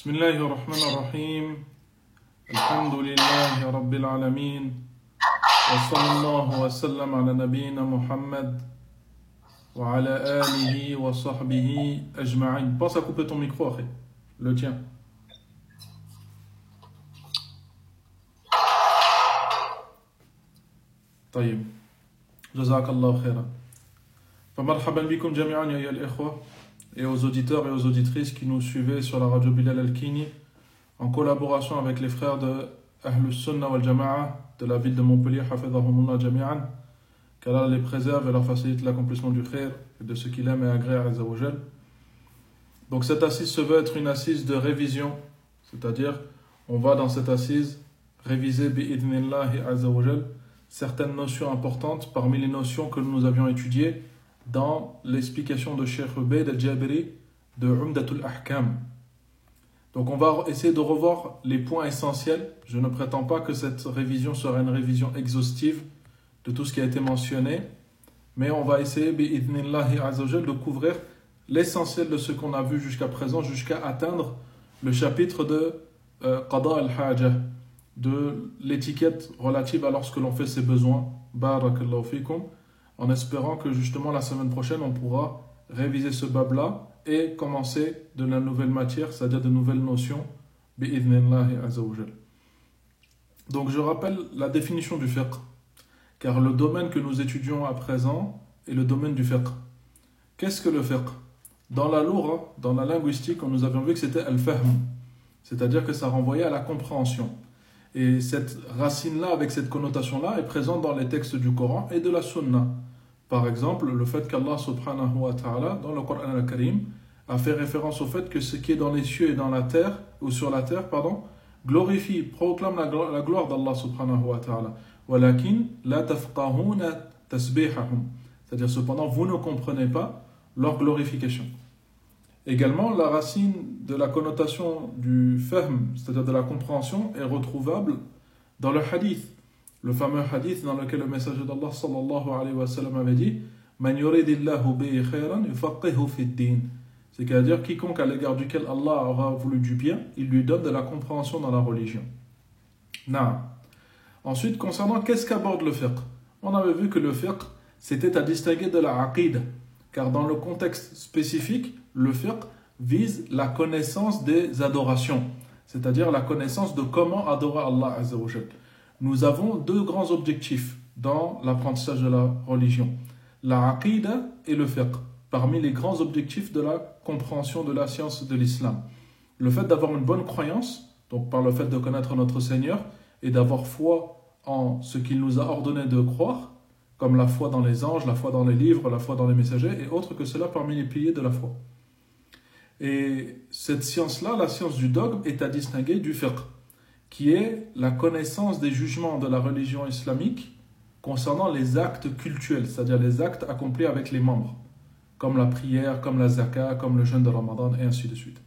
بسم الله الرحمن الرحيم الحمد لله رب العالمين وصلى الله وسلم على نبينا محمد وعلى آله وصحبه أجمعين. Pense à couper ton micro, après. Le tien. طيب جزاك الله خيرا. فمرحبا بكم جميعا يا أيها الإخوة, et aux auditeurs et aux auditrices qui nous suivaient sur la radio Bilal Al-Kini en collaboration avec les frères de Ahlus Sunnah wal Jama'a de la ville de Montpellier, hafidhahumullah jami'an, qu'Allah les préserve et leur facilite l'accomplissement du khair et de ce qu'il aime et agrée à Azza wa Jal. Donc cette assise se veut être une assise de révision, c'est-à-dire on va dans cette assise réviser bi'idhnillahi Azza wa Jal certaines notions importantes parmi les notions que nous avions étudiées dans l'explication de Cheikh Ubayd al-Jabiri de Umdatul Ahkam. Donc on va essayer de revoir les points essentiels. Je ne prétends pas que cette révision sera une révision exhaustive de tout ce qui a été mentionné, mais on va essayer bi'idhnillahi azza wa jal de couvrir l'essentiel de ce qu'on a vu jusqu'à présent, jusqu'à atteindre le chapitre de Qada al-Haja, de l'étiquette relative à lorsque l'on fait ses besoins. Barakallahu fikum. En espérant que justement la semaine prochaine on pourra réviser ce bab-là et commencer de la nouvelle matière, c'est-à-dire de nouvelles notions bi'idhnillahi azza wa jal. Donc je rappelle la définition du fiqh, car le domaine que nous étudions à présent est le domaine du fiqh. Qu'est-ce que le fiqh? Dans la lugha, dans la linguistique, nous avions vu que c'était al-fahm, c'est-à-dire que ça renvoyait à la compréhension. Et cette racine-là, avec cette connotation-là, est présente dans les textes du Coran et de la Sunna. Par exemple, le fait qu'Allah subhanahu wa ta'ala, dans le Coran al-Karim, a fait référence au fait que ce qui est dans les cieux et dans la terre, ou sur la terre, glorifie, proclame la gloire d'Allah subhanahu wa ta'ala. وَلَكِنْ لَا تَفْقَهُونَ تَسْبِيحَهُمْ. C'est-à-dire, cependant, vous ne comprenez pas leur glorification. Également, la racine de la connotation du fahm, c'est-à-dire de la compréhension, est retrouvable dans le hadith. Le fameux hadith dans lequel le messager d'Allah sallallahu alayhi wa sallam avait dit Man yuridillahu bihi khayran yufaqihu fid din. C'est-à-dire quiconque à l'égard duquel Allah aura voulu du bien, il lui donne de la compréhension dans la religion. Ensuite, concernant qu'est-ce qu'aborde le fiqh, on avait vu que le fiqh c'était à distinguer de la aqid, car dans le contexte spécifique, le fiqh vise la connaissance des adorations, c'est-à-dire la connaissance de comment adorer Allah Azza wa Jal. Nous avons deux grands objectifs dans l'apprentissage de la religion, la aqida et le fiqh, parmi les grands objectifs de la compréhension de la science de l'islam. Le fait d'avoir une bonne croyance, donc par le fait de connaître notre Seigneur et d'avoir foi en ce qu'il nous a ordonné de croire, comme la foi dans les anges, la foi dans les livres, la foi dans les messagers et autres que cela parmi les piliers de la foi. Et cette science-là, la science du dogme, est à distinguer du fiqh, qui est la connaissance des jugements de la religion islamique concernant les actes cultuels, c'est-à-dire les actes accomplis avec les membres, comme la prière, comme la zakat, comme le jeûne de Ramadan, et ainsi de suite.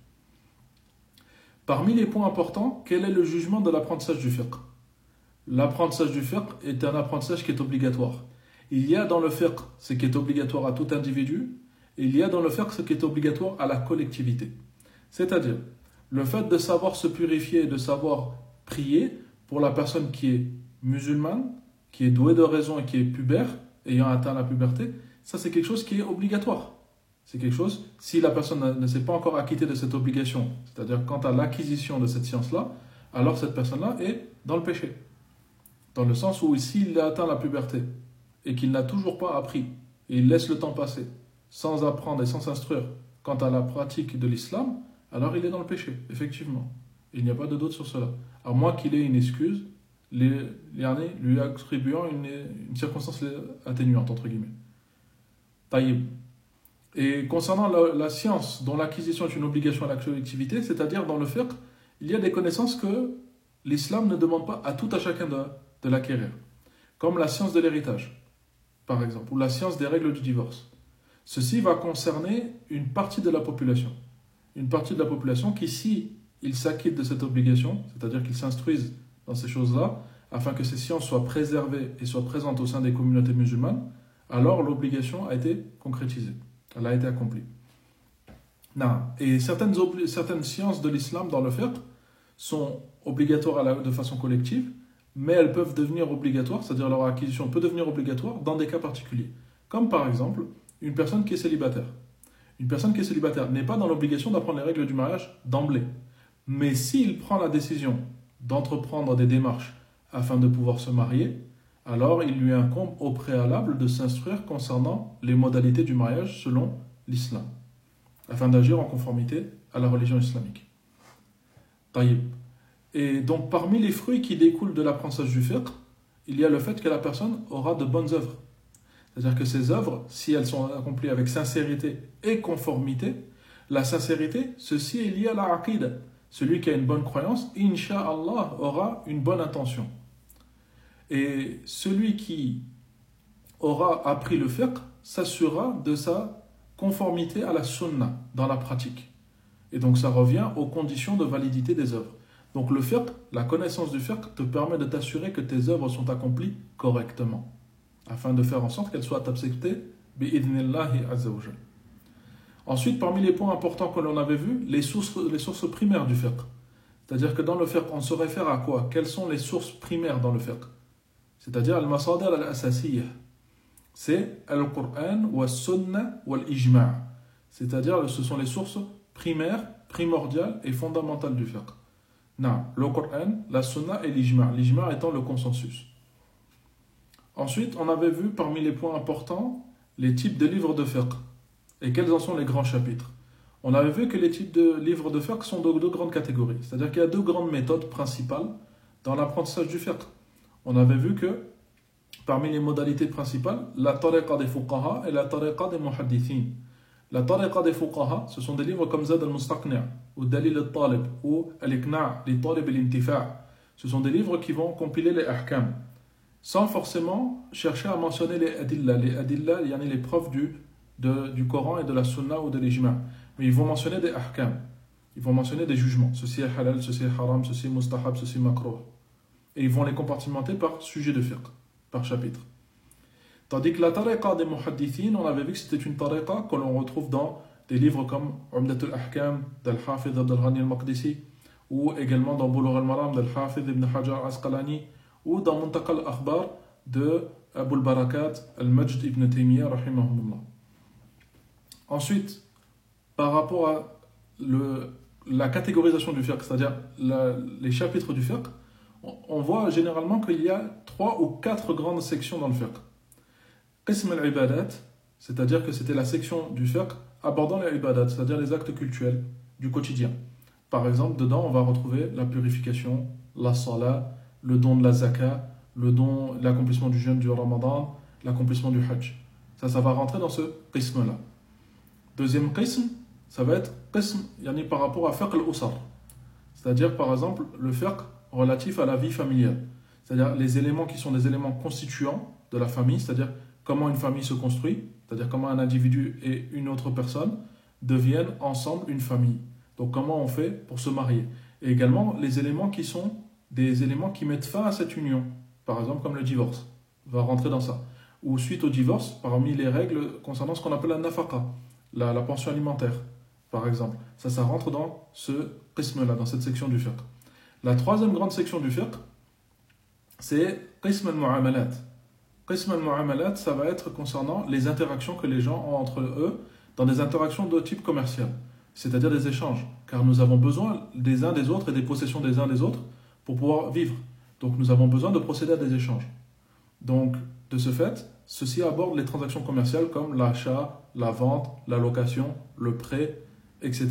Parmi les points importants, quel est le jugement de l'apprentissage du fiqh? L'apprentissage du fiqh est un apprentissage qui est obligatoire. Il y a dans le fiqh ce qui est obligatoire à tout individu, et il y a dans le fiqh ce qui est obligatoire à la collectivité. C'est-à-dire, le fait de savoir se purifier et de savoir prier pour la personne qui est musulmane, qui est douée de raison et qui est pubère, ayant atteint la puberté, ça c'est quelque chose qui est obligatoire. C'est quelque chose, si la personne ne s'est pas encore acquittée de cette obligation, c'est-à-dire quant à l'acquisition de cette science-là, alors cette personne-là est dans le péché. Dans le sens où s'il a atteint la puberté et qu'il n'a toujours pas appris, et il laisse le temps passer, sans apprendre et sans s'instruire quant à la pratique de l'islam, alors il est dans le péché, effectivement. Il n'y a pas de doute sur cela. À moins qu'il ait une excuse, lui attribuant une circonstance atténuante, entre guillemets. Taïb. Et concernant la science dont l'acquisition est une obligation à la collectivité, c'est-à-dire dans le fiqh, il y a des connaissances que l'islam ne demande pas à tout à chacun de l'acquérir. Comme la science de l'héritage, par exemple, ou la science des règles du divorce. Ceci va concerner une partie de la population. Une partie de la population qui, si ils s'acquittent de cette obligation, c'est-à-dire qu'ils s'instruisent dans ces choses-là, afin que ces sciences soient préservées et soient présentes au sein des communautés musulmanes, alors l'obligation a été concrétisée. Elle a été accomplie. Non. Et certaines sciences de l'islam dans le fiqh sont obligatoires de façon collective, mais elles peuvent devenir obligatoires, c'est-à-dire leur acquisition peut devenir obligatoire dans des cas particuliers. Comme par exemple, une personne qui est célibataire. Une personne qui est célibataire n'est pas dans l'obligation d'apprendre les règles du mariage d'emblée. Mais s'il prend la décision d'entreprendre des démarches afin de pouvoir se marier, alors il lui incombe au préalable de s'instruire concernant les modalités du mariage selon l'islam, afin d'agir en conformité à la religion islamique. Taïb. Et donc parmi les fruits qui découlent de l'apprentissage du fiqh, il y a le fait que la personne aura de bonnes œuvres. C'est-à-dire que ces œuvres, si elles sont accomplies avec sincérité et conformité, la sincérité, ceci est lié à la aqidah. Celui qui a une bonne croyance, incha'Allah, aura une bonne intention. Et celui qui aura appris le fiqh s'assurera de sa conformité à la sunna dans la pratique. Et donc ça revient aux conditions de validité des œuvres. Donc le fiqh, la connaissance du fiqh te permet de t'assurer que tes œuvres sont accomplies correctement, afin de faire en sorte qu'elles soient acceptées bi'idhnillahi azza wa jal. Ensuite, parmi les points importants que l'on avait vus, les sources primaires du fiqh. C'est-à-dire que dans le fiqh, on se réfère à quoi? Quelles sont les sources primaires dans le fiqh? C'est-à-dire al-masadir al-asasiyah. C'est al-Qur'an wa sunnah wa al-ijma'. C'est-à-dire ce sont les sources primaires, primordiales et fondamentales du fiqh. Non, le Qur'an, la sunnah et l'ijma'. L'ijma' étant le consensus. Ensuite, on avait vu parmi les points importants les types de livres de fiqh. Et quels en sont les grands chapitres? On avait vu que les types de livres de fiqh sont de deux grandes catégories. C'est-à-dire qu'il y a deux grandes méthodes principales dans l'apprentissage du fiqh. On avait vu que parmi les modalités principales, la tariqa des fuqaha et la tariqa des muhaddithin. La tariqa des fuqaha, ce sont des livres comme Zad al-Mustaqni' ou Dalil al-Talib ou Al-Iqna' li Talib al-Intifa'. Ce sont des livres qui vont compiler les ahkam, sans forcément chercher à mentionner les adilla. Les adilla, il y en a les preuves du Coran et de la Sunna ou de l'Ijma'. Mais ils vont mentionner des ahkam. Ils vont mentionner des jugements. Ceci est halal, ceci est haram, ceci est mustahab, ceci est makruh. Et ils vont les compartimenter par sujet de fiqh, par chapitre. Tandis que la tariqa des muhaddithin, on avait vu que c'était une tariqa que l'on retrouve dans des livres comme Umdatul Ahkam d'Al-Hafidh Abd al-Ghani al-Maqdisi, ou également dans Bulugh al-Maram d'Al-Hafidh Ibn Hajar al-Asqalani, ou dans Muntaqa al-Akhbar de Abu al-Barakat al-Majd Ibn Taymiyyah rahimahumullah. Ensuite, par rapport à la catégorisation du fiqh, c'est-à-dire les chapitres du fiqh, on voit généralement qu'il y a 3 ou 4 grandes sections dans le fiqh. Qism al-ibadat, c'est-à-dire que c'était la section du fiqh abordant les ibadat, c'est-à-dire les actes cultuels du quotidien. Par exemple, dedans, on va retrouver la purification, la salat, le don de la zakat, l'accomplissement du jeûne du ramadan, l'accomplissement du hajj. Ça va rentrer dans ce qism-là. Deuxième qism, ça va être qism par rapport à fiqh al-usar. C'est-à-dire, par exemple, le fiqh relatif à la vie familiale. C'est-à-dire les éléments qui sont des éléments constituants de la famille, c'est-à-dire comment une famille se construit, c'est-à-dire comment un individu et une autre personne deviennent ensemble une famille. Donc comment on fait pour se marier. Et également les éléments qui sont des éléments qui mettent fin à cette union. Par exemple comme le divorce, va rentrer dans ça. Ou suite au divorce, parmi les règles concernant ce qu'on appelle la nafaqa, la pension alimentaire, par exemple. Ça rentre dans ce qism-là, dans cette section du fiqh. La troisième grande section du fiqh, c'est qism al-mu'amalat. Qism al-mu'amalat, ça va être concernant les interactions que les gens ont entre eux dans des interactions de type commercial, c'est-à-dire des échanges, car nous avons besoin des uns des autres et des possessions des uns des autres pour pouvoir vivre. Donc nous avons besoin de procéder à des échanges. Donc, de ce fait, ceci aborde les transactions commerciales comme l'achat, la vente, la location, le prêt, etc.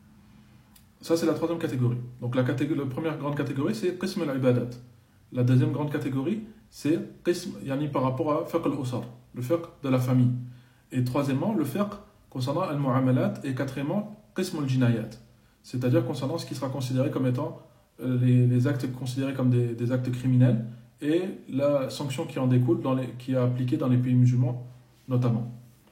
Ça, c'est la troisième catégorie. Donc, la première grande catégorie, c'est qism al-ibadat. La deuxième grande catégorie, c'est qism, par rapport à fiqh al-usar, le fiqh de la famille. Et troisièmement, le fiqh concernant al-mu'amalat. Et quatrièmement, qism al-jinayat. C'est-à-dire concernant ce qui sera considéré comme étant les actes considérés comme des actes criminels et la sanction qui en découle, qui est appliquée dans les pays musulmans notamment.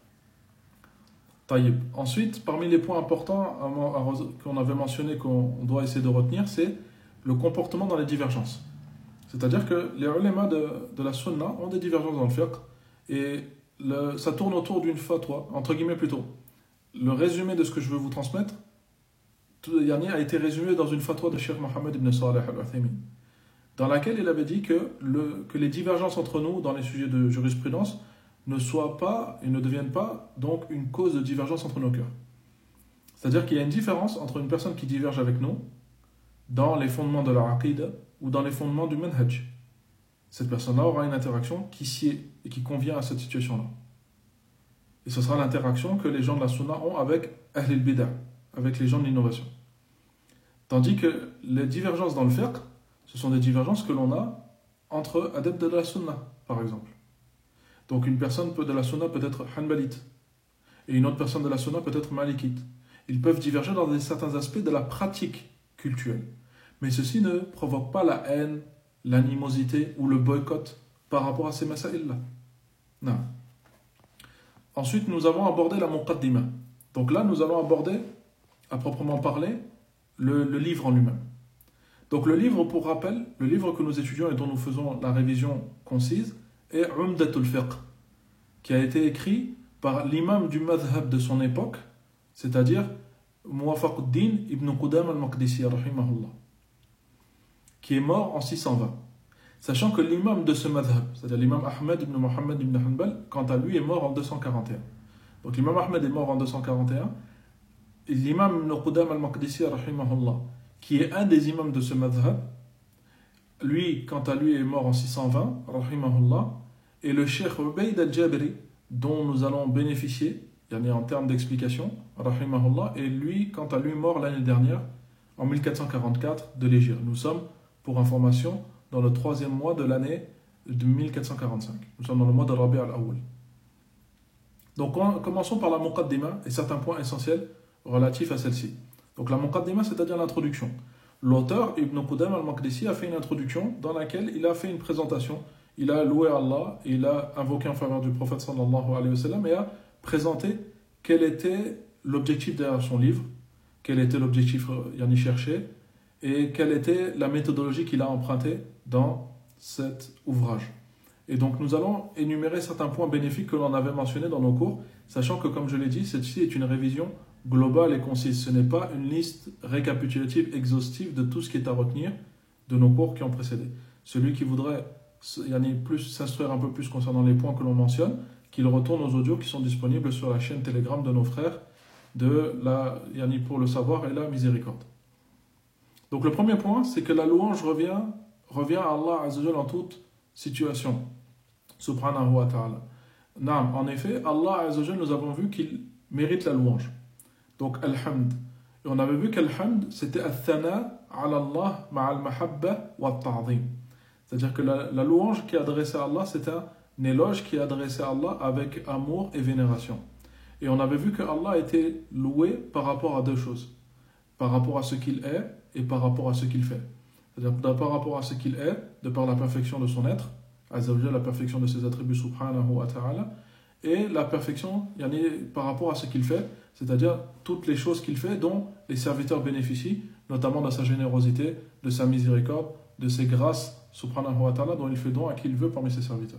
Taïb. Ensuite, parmi les points importants qu'on avait mentionné qu'on doit essayer de retenir, c'est le comportement dans les divergences. C'est-à-dire que les ulémas de la sunna ont des divergences dans le fiqh et ça tourne autour d'une fatwa, entre guillemets plutôt. le résumé de ce que je veux vous transmettre, tout le dernier a été résumé dans une fatwa de Cheikh Mohammed ibn Salih al-Uthaymin, dans laquelle il avait dit que les divergences entre nous dans les sujets de jurisprudence ne soient pas et ne deviennent pas donc une cause de divergence entre nos cœurs. C'est-à-dire qu'il y a une différence entre une personne qui diverge avec nous dans les fondements de la aqida ou dans les fondements du manhaj. Cette personne-là aura une interaction qui sied et qui convient à cette situation-là. Et ce sera l'interaction que les gens de la sunna ont avec Ahl al-Bid'ah, avec les gens de l'innovation. Tandis que les divergences dans le fiqh, ce sont des divergences que l'on a entre adeptes de la sunna, par exemple. Donc une personne de la sunna peut être hanbalite, et une autre personne de la sunna peut être malikite. Ils peuvent diverger dans certains aspects de la pratique cultuelle. Mais ceci ne provoque pas la haine, l'animosité ou le boycott par rapport à ces masaïl-là. Non. Ensuite, nous avons abordé la muqaddima. Donc là, nous allons aborder, à proprement parler, le livre en lui-même. Donc le livre, pour rappel, le livre que nous étudions et dont nous faisons la révision concise est Umdatul Fiqh, qui a été écrit par l'imam du madhab de son époque, c'est-à-dire Muwafaquddin ibn Qudam al-Maqdisi, rahimahullah, qui est mort en 620. Sachant que l'imam de ce madhab, c'est-à-dire l'imam Ahmed ibn Muhammad ibn Hanbal, quant à lui, est mort en 241. Donc l'imam Ahmed est mort en 241, et l'imam ibn Qudam al-Maqdisi, rahimahullah, qui est un des imams de ce madhab, lui, quant à lui, est mort en 620, rahimahullah, et le cheikh Ubayd al-Jabri, dont nous allons bénéficier, en termes d'explication, rahimahullah, et lui, quant à lui, mort l'année dernière, en 1444 de l'Hégire. Nous sommes, pour information, dans le 3e mois de l'année de 1445. Nous sommes dans le mois de Rabi' al-Awwal. Donc, commençons par la muqaddima et certains points essentiels relatifs à celle-ci. Donc, la muqaddima, c'est-à-dire l'introduction. L'auteur, Ibn Qudam al-Maqdisi, a fait une introduction dans laquelle il a fait une présentation. Il a loué Allah, il a invoqué en faveur du prophète sallallahu alayhi wa sallam et a présenté quel était l'objectif derrière son livre, quel était l'objectif cherché et quelle était la méthodologie qu'il a empruntée dans cet ouvrage. Et donc nous allons énumérer certains points bénéfiques que l'on avait mentionnés dans nos cours, sachant que, comme je l'ai dit, celle-ci est une révision globale et concise. Ce n'est pas une liste récapitulative exhaustive de tout ce qui est à retenir de nos cours qui ont précédé. Celui qui voudrait s'instruire un peu plus concernant les points que l'on mentionne, qu'il retourne aux audios qui sont disponibles sur la chaîne Telegram de nos frères pour le savoir et la miséricorde. Donc le premier point, c'est que la louange revient à Allah Azza wa Jalla en toute situation. Subhanahu wa ta'ala. Naam, en effet, Allah Azza wa Jalla, nous avons vu qu'il mérite la louange. Donc, Alhamd. Et on avait vu qu'Alhamd, c'était Al-Thana ala Allah ma'al mahabba wa ta'zim. C'est-à-dire que la louange qui est adressée à Allah, c'est un éloge qui est adressé à Allah avec amour et vénération. Et on avait vu que Allah a été loué par rapport à deux choses. Par rapport à ce qu'il est et par rapport à ce qu'il fait. C'est-à-dire par rapport à ce qu'il est, de par la perfection de son être, Azza wa Jalla, la perfection de ses attributs subhanahu wa ta'ala, et la perfection par rapport à ce qu'il fait, c'est-à-dire toutes les choses qu'il fait dont les serviteurs bénéficient, notamment de sa générosité, de sa miséricorde, de ses grâces subhanahu wa ta'ala dont il fait don à qui il veut parmi ses serviteurs.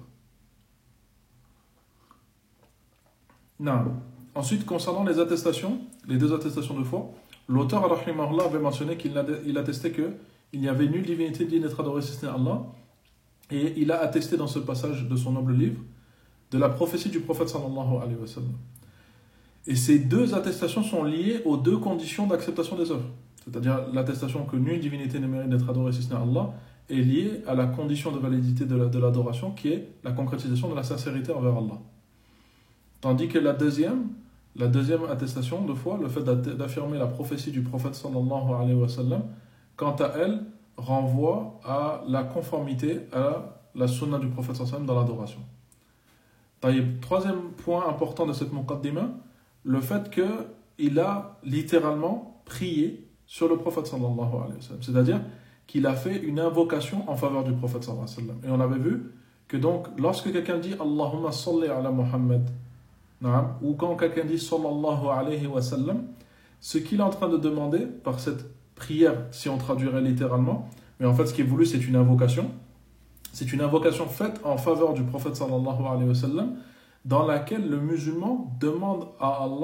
Non. Ensuite, concernant les attestations, les deux attestations de foi, l'auteur rahimahullah avait mentionné qu'il attestait qu'il n'y avait nulle divinité digne d'être adorée si ce n'est Allah, et il a attesté dans ce passage de son noble livre de la prophétie du prophète sallallahu alayhi wa sallam. Et ces deux attestations sont liées aux deux conditions d'acceptation des œuvres. C'est-à-dire l'attestation que nulle divinité ne mérite d'être adorée si ce n'est Allah est liée à la condition de validité de l'adoration qui est la concrétisation de la sincérité envers Allah. Tandis que la deuxième attestation de foi, le fait d'affirmer la prophétie du prophète sallallahu alayhi wa sallam, quant à elle, renvoie à la conformité à la sunna du prophète sallallahu alayhi wa sallam dans l'adoration. Troisième point important de cette muqaddima, le fait qu'il a littéralement prié sur le prophète sallallahu alayhi wa sallam. C'est-à-dire qu'il a fait une invocation en faveur du prophète sallallahu alayhi wa sallam. Et on avait vu que donc, lorsque quelqu'un dit Allahumma salli ala Muhammad, ou quand quelqu'un dit sallallahu alayhi wa sallam, ce qu'il est en train de demander par cette prière, si on traduirait littéralement, mais en fait ce qui est voulu c'est une invocation. C'est une invocation faite en faveur du prophète sallallahu alayhi wa sallam, dans laquelle le musulman demande à Allah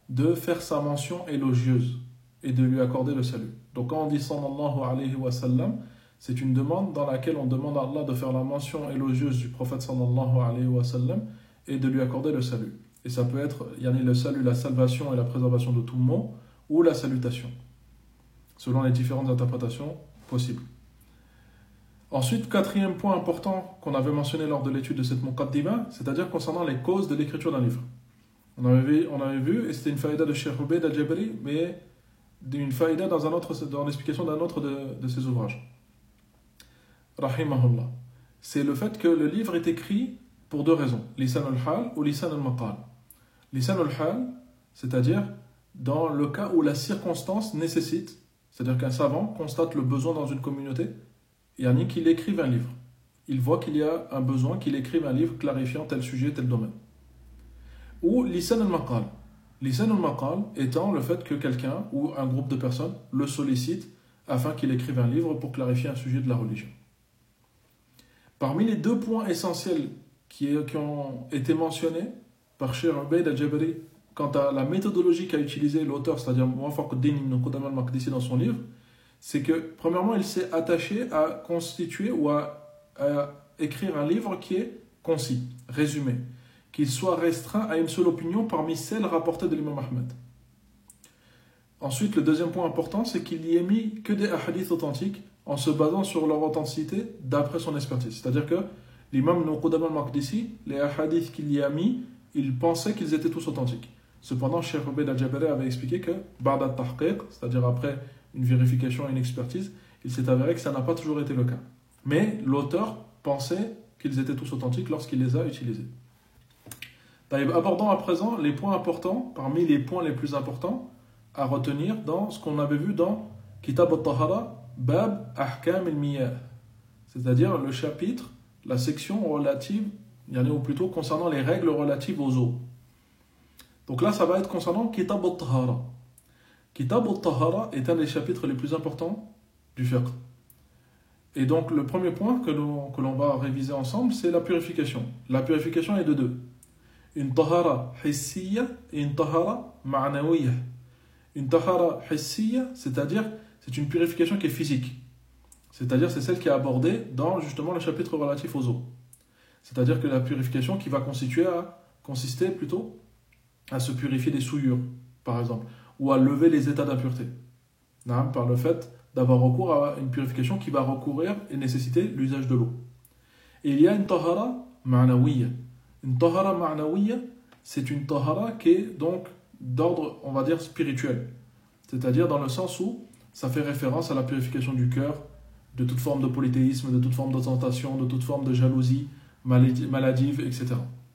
de faire sa mention élogieuse et de lui accorder le salut. Donc quand on dit sallallahu alayhi wa sallam, c'est une demande dans laquelle on demande à Allah de faire la mention élogieuse du prophète sallallahu alayhi wa sallam et de lui accorder le salut. Et ça peut être le salut, la salvation et la préservation de tout mot, ou la salutation, selon les différentes interprétations possibles. Ensuite, quatrième point important qu'on avait mentionné lors de l'étude de cette muqaddima, c'est-à-dire concernant les causes de l'écriture d'un livre. On avait vu, et c'était une faïda de Cheikh Ubayd al-Jabari, mais une faïda dans l'explication d'un autre de ses ouvrages. Rahimahullah. C'est le fait que le livre est écrit pour deux raisons, lisan al-hal ou lisan al-maqal. Lisan al-hal, c'est-à-dire dans le cas où la circonstance nécessite, c'est-à-dire qu'un savant constate le besoin dans une communauté, qu'il écrive un livre. Il voit qu'il y a un besoin qu'il écrive un livre clarifiant tel sujet, tel domaine. Ou lisan al-maqal. Lisan al-maqal étant le fait que quelqu'un ou un groupe de personnes le sollicite afin qu'il écrive un livre pour clarifier un sujet de la religion. Parmi les deux points essentiels qui ont été mentionnés par Cheikh Ubayd al-Jabari quant à la méthodologie qu'a utilisée l'auteur, c'est-à-dire Muwaffaq-ud-Din ibn Qudama al-Maqdisi dans son livre, c'est que, premièrement, il s'est attaché à constituer ou à écrire un livre qui est concis, résumé, qu'il soit restreint à une seule opinion parmi celles rapportées de l'imam Ahmed. Ensuite, le deuxième point important, c'est qu'il n'y ait mis que des hadiths authentiques en se basant sur leur authenticité d'après son expertise. C'est-à-dire que l'imam ibn Qudama al-Maqdisi, les hadiths qu'il y a mis, il pensait qu'ils étaient tous authentiques. Cependant, Cheikh Ubayd al-Jabari avait expliqué que, ba'da at-tahqiq, c'est-à-dire après une vérification et une expertise, il s'est avéré que ça n'a pas toujours été le cas. Mais l'auteur pensait qu'ils étaient tous authentiques lorsqu'il les a utilisés. Abordons à présent les points importants, parmi les points les plus importants à retenir dans ce qu'on avait vu dans Kitab al-Tahara, Bab Ahkam al-Miyah, c'est-à-dire le chapitre, la section relative, ou plutôt concernant les règles relatives aux eaux. Donc là, ça va être concernant Kitab al-Tahara. Kitab al-Tahara est un des chapitres les plus importants du fiqh. Et donc, le premier point que l'on va réviser ensemble, c'est la purification. La purification est de deux. Une tahara hissiya et une tahara ma'nawiyya. Une tahara hissiya, c'est-à-dire, c'est une purification qui est physique. C'est-à-dire, c'est celle qui est abordée dans justement le chapitre relatif aux eaux. C'est-à-dire que la purification qui va consister plutôt à se purifier des souillures, par exemple, ou à lever les états d'impureté, par le fait d'avoir recours à une purification qui va recourir et nécessiter l'usage de l'eau. Et il y a une tahara ma'nawiyya. Une tahara ma'nawiyya, c'est une tahara qui est donc d'ordre, on va dire, spirituel. C'est-à-dire dans le sens où ça fait référence à la purification du cœur, de toute forme de polythéisme, de toute forme d'ostentation, de toute forme de jalousie maladive, etc.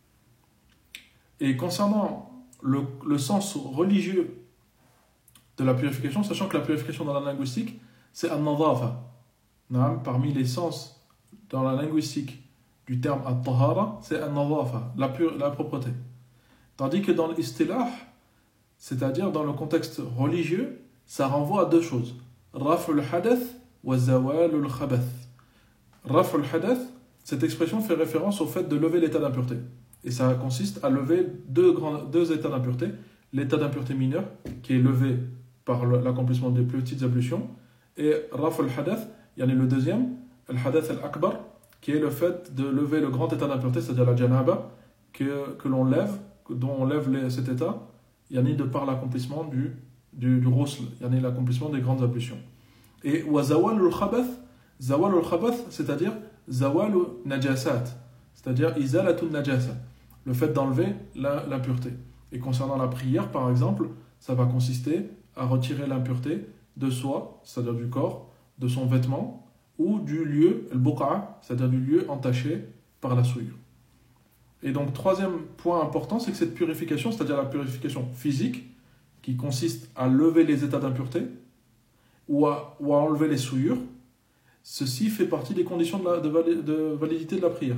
Et concernant le sens religieux de la purification, sachant que la purification dans la linguistique, c'est an-nadhafa. Parmi les sens dans la linguistique du terme at-tahara, c'est an-nadhafa, la propreté. Tandis que dans l'istilah, c'est-à-dire dans le contexte religieux, ça renvoie à deux choses. Raf'ul hadath wa zawalul khabath. Raf'ul hadath, cette expression fait référence au fait de lever l'état d'impureté. Et ça consiste à lever deux états d'impureté. L'état d'impureté mineur, qui est levé par l'accomplissement des plus petites ablutions, et Raf al-Hadath, le deuxième, al-Hadath al-Akbar, qui est le fait de lever le grand état d'impureté, c'est-à-dire la janaba, que l'on lève, dont on lève cet état, de par l'accomplissement du ghusl, l'accomplissement des grandes ablutions. Et wa zawal al-khabath, c'est-à-dire zawal najasat, c'est-à-dire izalatun najasa, le fait d'enlever l'impureté. Et concernant la prière, par exemple, ça va consister à retirer l'impureté de soi, c'est-à-dire du corps, de son vêtement, ou du lieu, al-buqa', c'est-à-dire du lieu entaché par la souillure. Et donc, troisième point important, c'est que cette purification, c'est-à-dire la purification physique, qui consiste à lever les états d'impureté, ou à enlever les souillures, ceci fait partie des conditions de validité de la prière.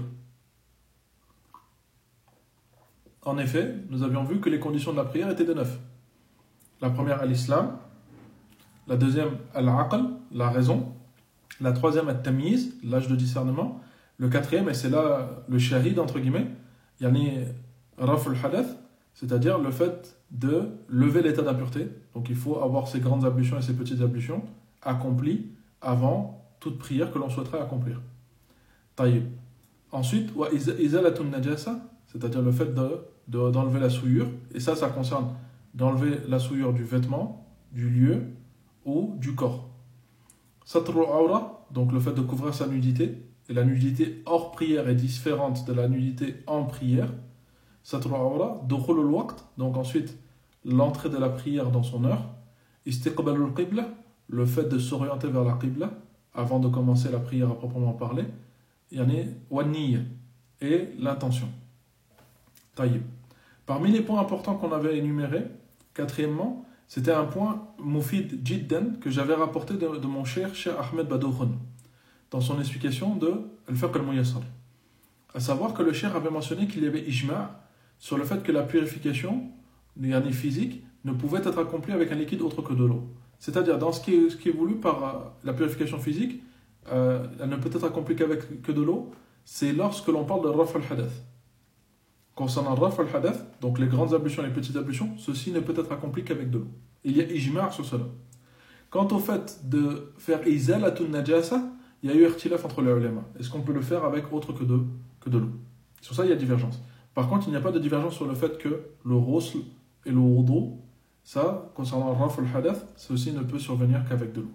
En effet, nous avions vu que les conditions de la prière étaient de 9. La première, al-Islam. La deuxième, al-Aql, la raison. La troisième, al-Tamyiz, l'âge de discernement. Le quatrième, et c'est là le shahid, entre guillemets, Raf al-Hadath, c'est-à-dire le fait de lever l'état d'impureté. Donc il faut avoir ces grandes ablutions et ces petites ablutions accomplies avant toute prière que l'on souhaiterait accomplir. Taïb. Ensuite, wa izalatun najasa, c'est-à-dire le fait d'enlever la souillure, et ça concerne d'enlever la souillure du vêtement, du lieu ou du corps. Satrul awra, donc le fait de couvrir sa nudité, et la nudité hors prière est différente de la nudité en prière. Satrul awra, dukhulul waqt, donc ensuite l'entrée de la prière dans son heure. Istiqbalul qibla, le fait de s'orienter vers la qibla avant de commencer la prière à proprement parler. Yani wa niyya, et l'intention. Taïb. Parmi les points importants qu'on avait énumérés, quatrièmement, c'était un point Moufid Jiddan que j'avais rapporté de mon cher Ahmed Badoukhoun dans son explication de Al-Fiqh al-Muyassar. À savoir que le cher avait mentionné qu'il y avait ijma' sur le fait que la purification physique ne pouvait être accomplie avec un liquide autre que de l'eau. C'est-à-dire, dans ce qui est voulu par la purification physique, elle ne peut être accomplie que de l'eau, c'est lorsque l'on parle de Raf al-Hadath. Concernant Raf al-Hadath, donc les grandes ablutions et les petites ablutions, ceci ne peut être accompli qu'avec de l'eau. Il y a ijma' sur cela. Quant au fait de faire izalatun najasa, il y a eu irtilaf entre les ulama. Est-ce qu'on peut le faire avec autre que de l'eau? Sur ça, il y a divergence. Par contre, il n'y a pas de divergence sur le fait que le ghusl et le wudu, ça, concernant Raf al-Hadath, ceci ne peut survenir qu'avec de l'eau.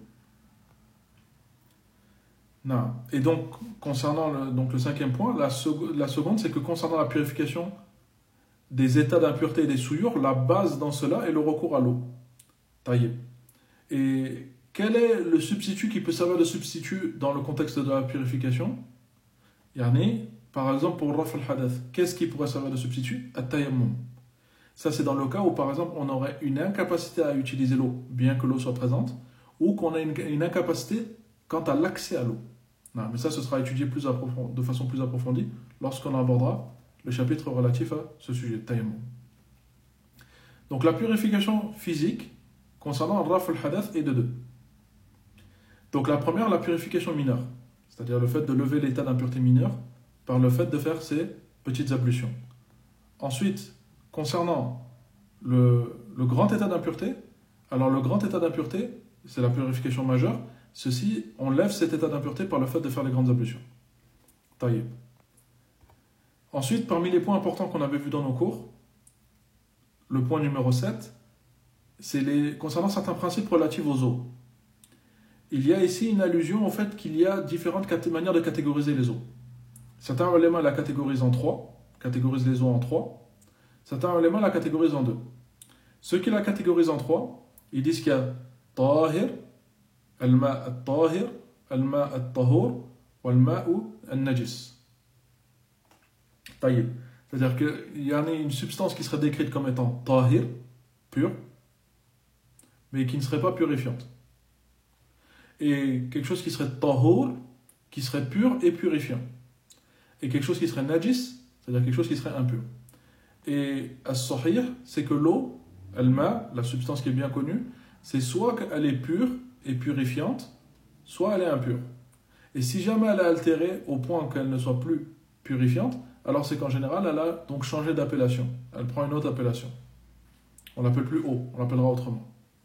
Non. Et donc, concernant le cinquième point, la seconde, c'est que concernant la purification des états d'impureté et des souillures, la base dans cela est le recours à l'eau. Taïeb. Et quel est le substitut qui peut servir de substitut dans le contexte de la purification? Yani, par exemple, pour Raf al-Hadath, qu'est-ce qui pourrait servir de substitut? At-tayammum. Ça, c'est dans le cas où, par exemple, on aurait une incapacité à utiliser l'eau, bien que l'eau soit présente, ou qu'on a une incapacité quant à l'accès à l'eau. Non, mais ça, ce sera étudié de façon plus approfondie lorsqu'on abordera le chapitre relatif à ce sujet, tayammum. Donc la purification physique concernant Raf al-Hadath est de deux. Donc la première, la purification mineure, c'est-à-dire le fait de lever l'état d'impureté mineure par le fait de faire ces petites ablutions. Ensuite, concernant le grand état d'impureté, alors le grand état d'impureté, c'est la purification majeure. Ceci, on lève cet état d'impureté par le fait de faire les grandes ablutions. Taïeb. Ensuite, parmi les points importants qu'on avait vus dans nos cours, le point numéro 7, c'est concernant certains principes relatifs aux eaux. Il y a ici une allusion au fait qu'il y a différentes manières de catégoriser les eaux. Certains éléments la catégorisent en trois, catégorisent les eaux en trois. Certains éléments la catégorisent en deux. Ceux qui la catégorisent en trois, ils disent qu'il y a tahir, al-ma' al-tahir, al-ma' al-tahur, wal-ma'u al-najis. Taïb. C'est-à-dire qu'il y en a une substance qui serait décrite comme étant tahir, pure, mais qui ne serait pas purifiante. Et quelque chose qui serait tahur, qui serait pur et purifiant. Et quelque chose qui serait najis, c'est-à-dire quelque chose qui serait impur. Et as-sahih, c'est que l'eau, al-ma', la substance qui est bien connue, c'est soit qu'elle est pure et purifiante, soit elle est impure. Et si jamais elle est altérée au point qu'elle ne soit plus purifiante, alors c'est qu'en général, elle a donc changé d'appellation. Elle prend une autre appellation. On l'appelle plus eau, on l'appellera autrement.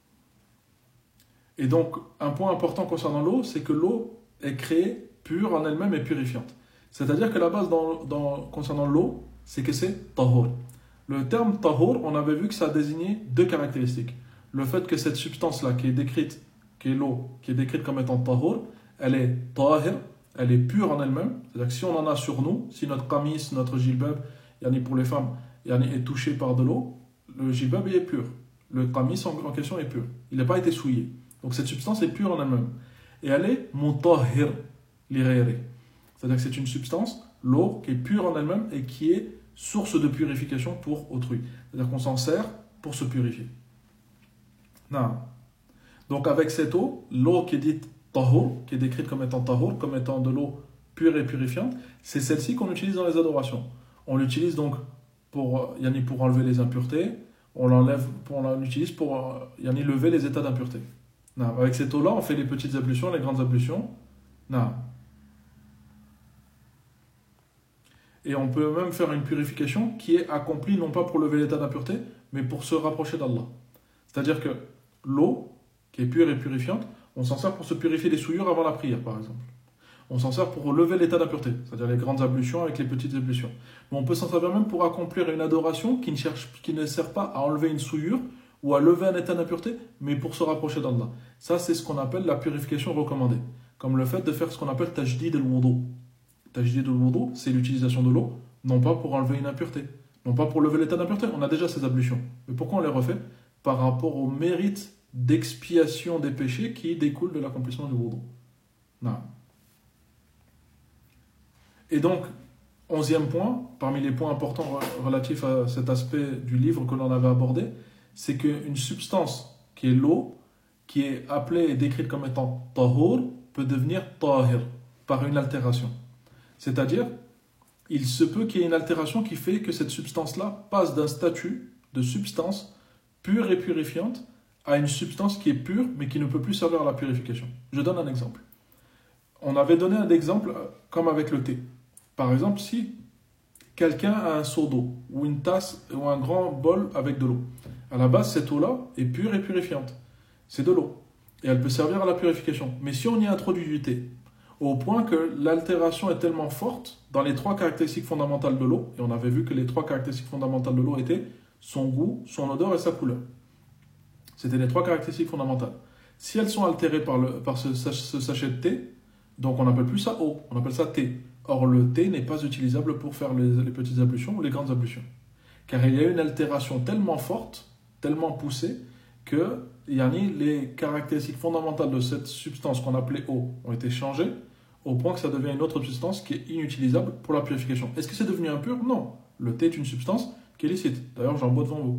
Et donc, un point important concernant l'eau, c'est que l'eau est créée pure en elle-même et purifiante. C'est-à-dire que la base concernant l'eau, c'est que c'est tahur. Le terme tahur, on avait vu que ça désignait deux caractéristiques. Le fait que cette substance-là, qui est l'eau, qui est décrite comme étant tahur, elle est tahir, elle est pure en elle-même. C'est-à-dire que si on en a sur nous, si notre qamis, notre jilbab, pour les femmes, est touché par de l'eau, le jilbab est pur. Le qamis en question est pur. Il n'a pas été souillé. Donc cette substance est pure en elle-même. Et elle est mutahhir li ghayri. C'est-à-dire que c'est une substance, l'eau, qui est pure en elle-même et qui est source de purification pour autrui. C'est-à-dire qu'on s'en sert pour se purifier. Non. Donc avec cette eau, l'eau qui est dite tahur, qui est décrite comme étant tahur, comme étant de l'eau pure et purifiante, c'est celle-ci qu'on utilise dans les adorations. On l'utilise donc pour enlever les impuretés, on l'utilise pour lever les états d'impureté. Non. Avec cette eau-là, on fait les petites ablutions, les grandes ablutions. Non. Et on peut même faire une purification qui est accomplie non pas pour lever l'état d'impureté, mais pour se rapprocher d'Allah. C'est-à-dire que l'eau, qui est pure et purifiante, on s'en sert pour se purifier des souillures avant la prière, par exemple. On s'en sert pour lever l'état d'impureté, c'est-à-dire les grandes ablutions avec les petites ablutions. Mais on peut s'en servir même pour accomplir une adoration qui ne sert pas à enlever une souillure ou à lever un état d'impureté, mais pour se rapprocher d'Allah. Ça, c'est ce qu'on appelle la purification recommandée. Comme le fait de faire ce qu'on appelle tajdid al-wudu. Tajdid al-wudu, c'est l'utilisation de l'eau, non pas pour enlever une impureté, non pas pour lever l'état d'impureté. On a déjà ces ablutions. Mais pourquoi on les refait? Par rapport au mérite d'expiation des péchés qui découlent de l'accomplissement du wudu. Non. Et donc, 11e point, parmi les points importants relatifs à cet aspect du livre que l'on avait abordé, c'est qu'une substance qui est l'eau, qui est appelée et décrite comme étant tahur, peut devenir tahir par une altération. C'est-à-dire, il se peut qu'il y ait une altération qui fait que cette substance-là passe d'un statut de substance pure et purifiante à une substance qui est pure mais qui ne peut plus servir à la purification. Je donne un exemple. On avait donné un exemple comme avec le thé. Par exemple, si quelqu'un a un seau d'eau ou une tasse ou un grand bol avec de l'eau, à la base, cette eau-là est pure et purifiante. C'est de l'eau. Et elle peut servir à la purification. Mais si on y introduit du thé, au point que l'altération est tellement forte dans les 3 caractéristiques fondamentales de l'eau, et on avait vu que les 3 caractéristiques fondamentales de l'eau étaient son goût, son odeur et sa couleur. C'était les 3 caractéristiques fondamentales. Si elles sont altérées par ce sachet de thé, donc on n'appelle plus ça eau, on appelle ça thé. Or, le thé n'est pas utilisable pour faire les petites ablutions ou les grandes ablutions. Car il y a une altération tellement forte, tellement poussée, que les caractéristiques fondamentales de cette substance qu'on appelait eau ont été changées, au point que ça devient une autre substance qui est inutilisable pour la purification. Est-ce que c'est devenu impur? Non. Le thé est une substance qui est licite. D'ailleurs, j'en bois devant vous.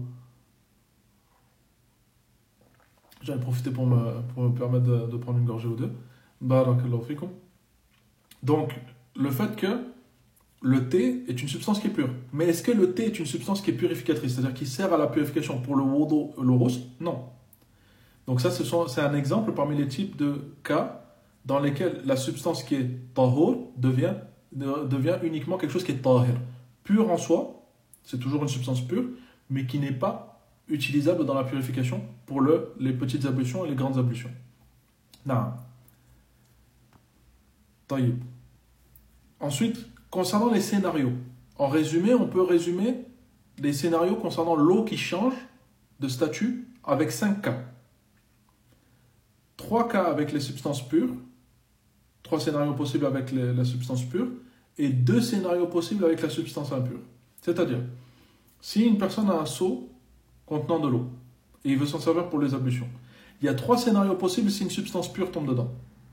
J'en ai profité pour me permettre de prendre une gorgée ou deux. Barakallahu fikum. Donc, le fait que le thé est une substance qui est pure. Mais est-ce que le thé est une substance qui est purificatrice, c'est-à-dire qui sert à la purification pour le wudu et le ghusl? Non. Donc ça, c'est un exemple parmi les types de cas dans lesquels la substance qui est tahur devient uniquement quelque chose qui est tahir. Pur en soi, c'est toujours une substance pure, mais qui n'est pas utilisable dans la purification pour les petites ablutions et les grandes ablutions. Non. Taïb. Ensuite, concernant les scénarios. En résumé, on peut résumer les scénarios concernant l'eau qui change de statut avec 5 cas. 3 cas avec les substances pures, 3 scénarios possibles avec la substance pure, et 2 scénarios possibles avec la substance impure. C'est-à-dire, si une personne a un seau contenant de l'eau, et il veut s'en servir pour les ablutions, il y a 3 scénarios possibles si une substance pure tombe dedans.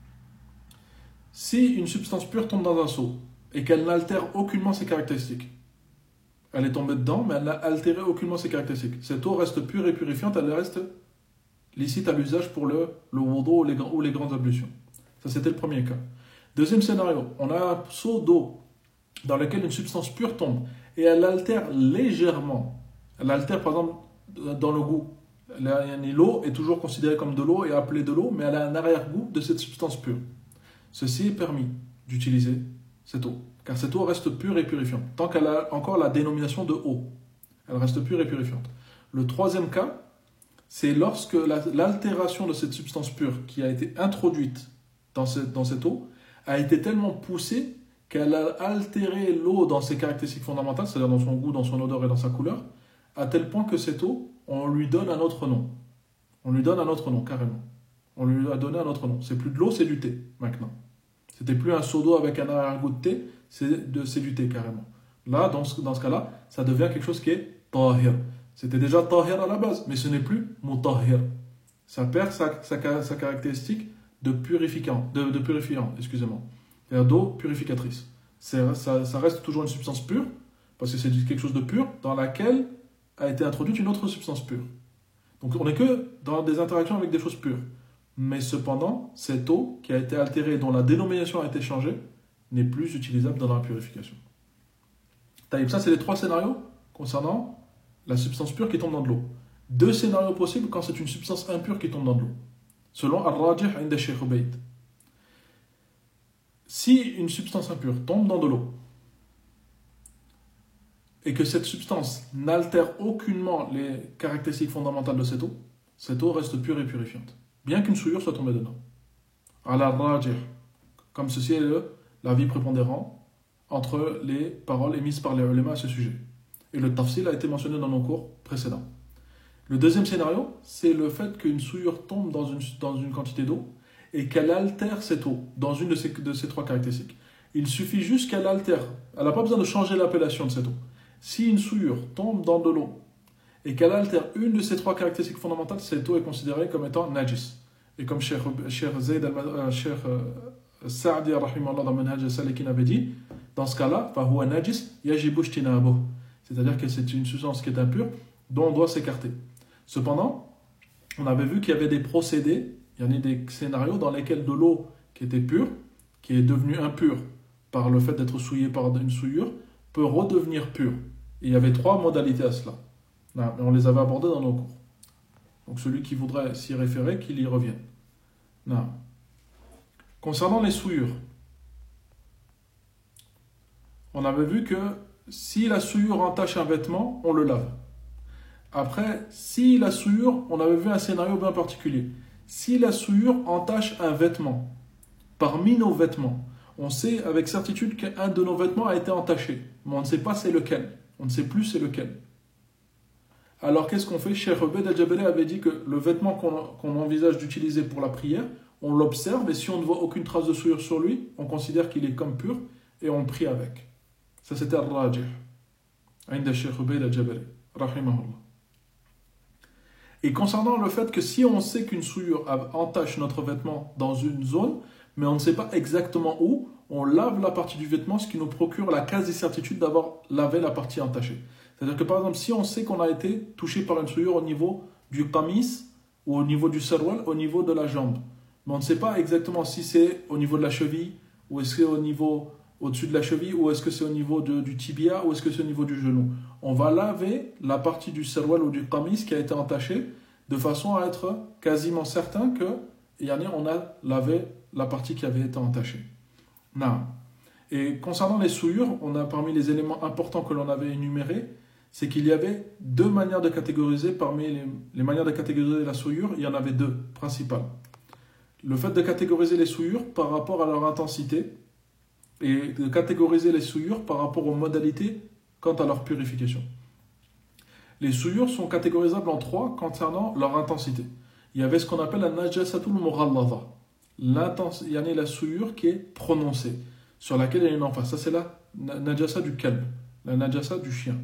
Si une substance pure tombe dans un seau, et qu'elle n'altère aucunement ses caractéristiques, elle est tombée dedans, mais elle n'a altéré aucunement ses caractéristiques. Cette eau reste pure et purifiante, elle reste licite à l'usage pour le wudu ou les grandes ablutions. Ça, c'était le premier cas. Deuxième scénario, on a un seau d'eau dans lequel une substance pure tombe et elle altère légèrement. Elle altère, par exemple, dans le goût. L'eau est toujours considérée comme de l'eau et appelée de l'eau, mais elle a un arrière-goût de cette substance pure. Ceci est permis d'utiliser cette eau, car cette eau reste pure et purifiante, tant qu'elle a encore la dénomination de eau. Elle reste pure et purifiante. Le troisième cas, c'est lorsque l'altération de cette substance pure qui a été introduite dans cette eau a été tellement poussée qu'elle a altéré l'eau dans ses caractéristiques fondamentales, c'est-à-dire dans son goût, dans son odeur et dans sa couleur, à tel point que cette eau, on lui donne un autre nom. On lui donne un autre nom, carrément. On lui a donné un autre nom. C'est plus de l'eau, c'est du thé, maintenant. C'était plus un seau d'eau avec un arrière-goût de thé, c'est du thé, carrément. Là, dans ce cas-là, ça devient quelque chose qui est tahir. C'était déjà tahir à la base, mais ce n'est plus mutahhir. Ça perd sa caractéristique de purifiant, excusez-moi. C'est-à-dire d'eau purificatrice. Ça reste toujours une substance pure, parce que c'est quelque chose de pur, dans laquelle a été introduite une autre substance pure. Donc on n'est que dans des interactions avec des choses pures. Mais cependant, cette eau qui a été altérée, dont la dénomination a été changée, n'est plus utilisable dans la purification. Ça, c'est les 3 scénarios concernant la substance pure qui tombe dans de l'eau. 2 scénarios possibles quand c'est une substance impure qui tombe dans de l'eau. Selon Al-Rajih inda Sheikh Ubayd. Si une substance impure tombe dans de l'eau, et que cette substance n'altère aucunement les caractéristiques fondamentales de cette eau reste pure et purifiante, bien qu'une souillure soit tombée dedans. Ala rajih, comme ceci est l'avis prépondérant entre les paroles émises par les ulama à ce sujet. Et le tafsil a été mentionné dans nos cours précédents. Le deuxième scénario, c'est le fait qu'une souillure tombe dans une quantité d'eau et qu'elle altère cette eau dans une de ces trois caractéristiques. Il suffit juste qu'elle altère. Elle n'a pas besoin de changer l'appellation de cette eau. Si une souillure tombe dans de l'eau et qu'elle altère une de ces trois caractéristiques fondamentales, cette eau est considérée comme étant najis. Et comme Cheikh Sa'di rahimahullah dans Manhaj al-Salikin avait dit, dans ce cas-là, fahuwa najis yajibu ijtinabuh. C'est-à-dire que c'est une substance qui est impure dont on doit s'écarter. Cependant, on avait vu qu'il y avait des procédés, il y en a des scénarios dans lesquels de l'eau qui était pure, qui est devenue impure par le fait d'être souillée par une souillure, peut redevenir pure. Et il y avait trois modalités à cela. On les avait abordées dans nos cours. Donc celui qui voudrait s'y référer, qu'il y revienne. Non. Concernant les souillures, on avait vu que si la souillure entache un vêtement, on le lave. Après, si la souillure, on avait vu un scénario bien particulier. Si la souillure entache un vêtement, parmi nos vêtements, on sait avec certitude qu'un de nos vêtements a été entaché, mais on ne sait pas c'est lequel. On ne sait plus c'est lequel. Alors qu'est-ce qu'on fait? Cheikh Ubayd al-Jabari avait dit que le vêtement qu'on envisage d'utiliser pour la prière, on l'observe et si on ne voit aucune trace de souillure sur lui, on considère qu'il est comme pur et on prie avec. Ça c'était al-Rajih. Inda Cheikh Ubayd al-Jabari, rahimahullah. Et concernant le fait que si on sait qu'une souillure entache notre vêtement dans une zone, mais on ne sait pas exactement où, on lave la partie du vêtement, ce qui nous procure la quasi-certitude d'avoir lavé la partie entachée. C'est-à-dire que par exemple, si on sait qu'on a été touché par une souillure au niveau du qamis ou au niveau du sarwal, au niveau de la jambe, mais on ne sait pas exactement si c'est au niveau de la cheville, ou est-ce que c'est au-dessus de la cheville, ou est-ce que c'est au niveau du tibia, ou est-ce que c'est au niveau du genou. On va laver la partie du sarwal ou du qamis qui a été entachée, de façon à être quasiment certain que on a lavé la partie qui avait été entachée. Non. Et concernant les souillures, on a parmi les éléments importants que l'on avait énumérés, c'est qu'il y avait deux manières de catégoriser. Parmi les manières de catégoriser la souillure, il y en avait deux principales. Le fait de catégoriser les souillures par rapport à leur intensité et de catégoriser les souillures par rapport aux modalités quant à leur purification. Les souillures sont catégorisables en trois concernant leur intensité. Il y avait ce qu'on appelle la najasatul mughallada. La souillure qui est prononcée, sur laquelle il y a une emphase. Ça, c'est la najasa du kalb, la najasa du chien.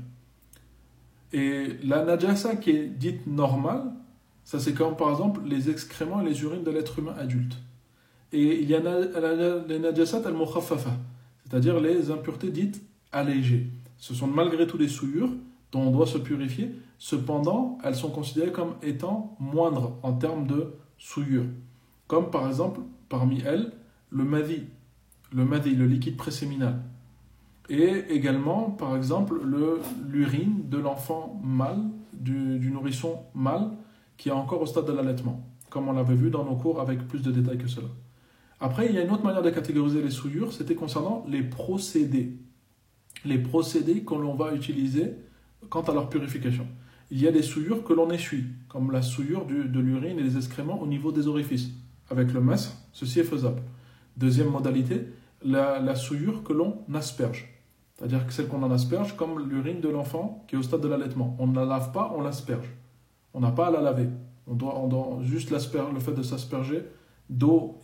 Et la najasa qui est dite normale, ça c'est comme par exemple les excréments et les urines de l'être humain adulte. Et il y a les najasat al-mukhaffafa, c'est-à-dire les impuretés dites allégées. Ce sont malgré tout des souillures dont on doit se purifier, cependant elles sont considérées comme étant moindres en termes de souillure. Comme par exemple, parmi elles, le madhi, le liquide préséminal. Et également, par exemple, l'urine de l'enfant mâle, du nourrisson mâle, qui est encore au stade de l'allaitement, comme on l'avait vu dans nos cours avec plus de détails que cela. Après, il y a une autre manière de catégoriser les souillures, c'était concernant les procédés. Les procédés que l'on va utiliser quant à leur purification. Il y a des souillures que l'on essuie, comme la souillure de l'urine et des excréments au niveau des orifices. Avec le masque, ceci est faisable. Deuxième modalité, la souillure que l'on asperge. C'est-à-dire que celle qu'on en asperge, comme l'urine de l'enfant qui est au stade de l'allaitement. On ne la lave pas, on l'asperge. On n'a pas à la laver. On doit juste l'asperger, le fait de s'asperger d'eau,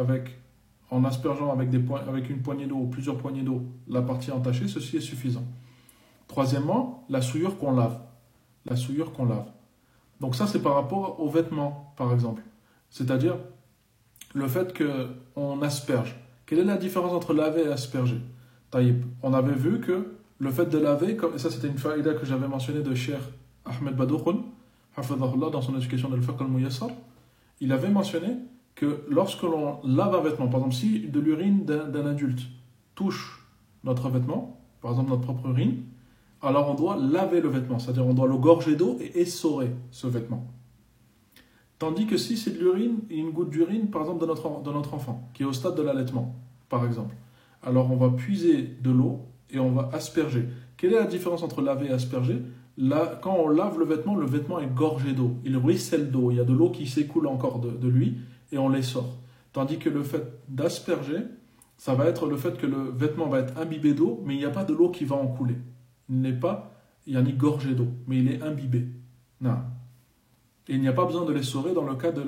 en aspergeant avec une poignée d'eau ou plusieurs poignées d'eau la partie entachée, ceci est suffisant. Troisièmement, la souillure qu'on lave. La souillure qu'on lave. Donc ça, c'est par rapport aux vêtements, par exemple. C'est-à-dire le fait qu'on asperge. Quelle est la différence entre laver et asperger? Taïb. On avait vu que le fait de laver, et ça c'était une faïda que j'avais mentionnée de Cheikh Ahmed Badoukhoun, hafidhahullah, dans son éducation de al-Fiqh al-Muyassar, il avait mentionné que lorsque l'on lave un vêtement, par exemple si de l'urine d'un adulte touche notre vêtement, par exemple notre propre urine, alors on doit laver le vêtement, c'est-à-dire on doit le gorger d'eau et essorer ce vêtement. Tandis que si c'est de l'urine, une goutte d'urine, par exemple, de notre enfant, qui est au stade de l'allaitement, par exemple, alors on va puiser de l'eau et on va asperger. Quelle est la différence entre laver et asperger? Là, quand on lave le vêtement est gorgé d'eau. Il ruisselle d'eau. Il y a de l'eau qui s'écoule encore de lui et on les sort. Tandis que le fait d'asperger, ça va être le fait que le vêtement va être imbibé d'eau, mais il n'y a pas de l'eau qui va en couler. Il n'y a ni gorgé d'eau, mais il est imbibé. Non. Et il n'y a pas besoin de l'essorer dans le cadre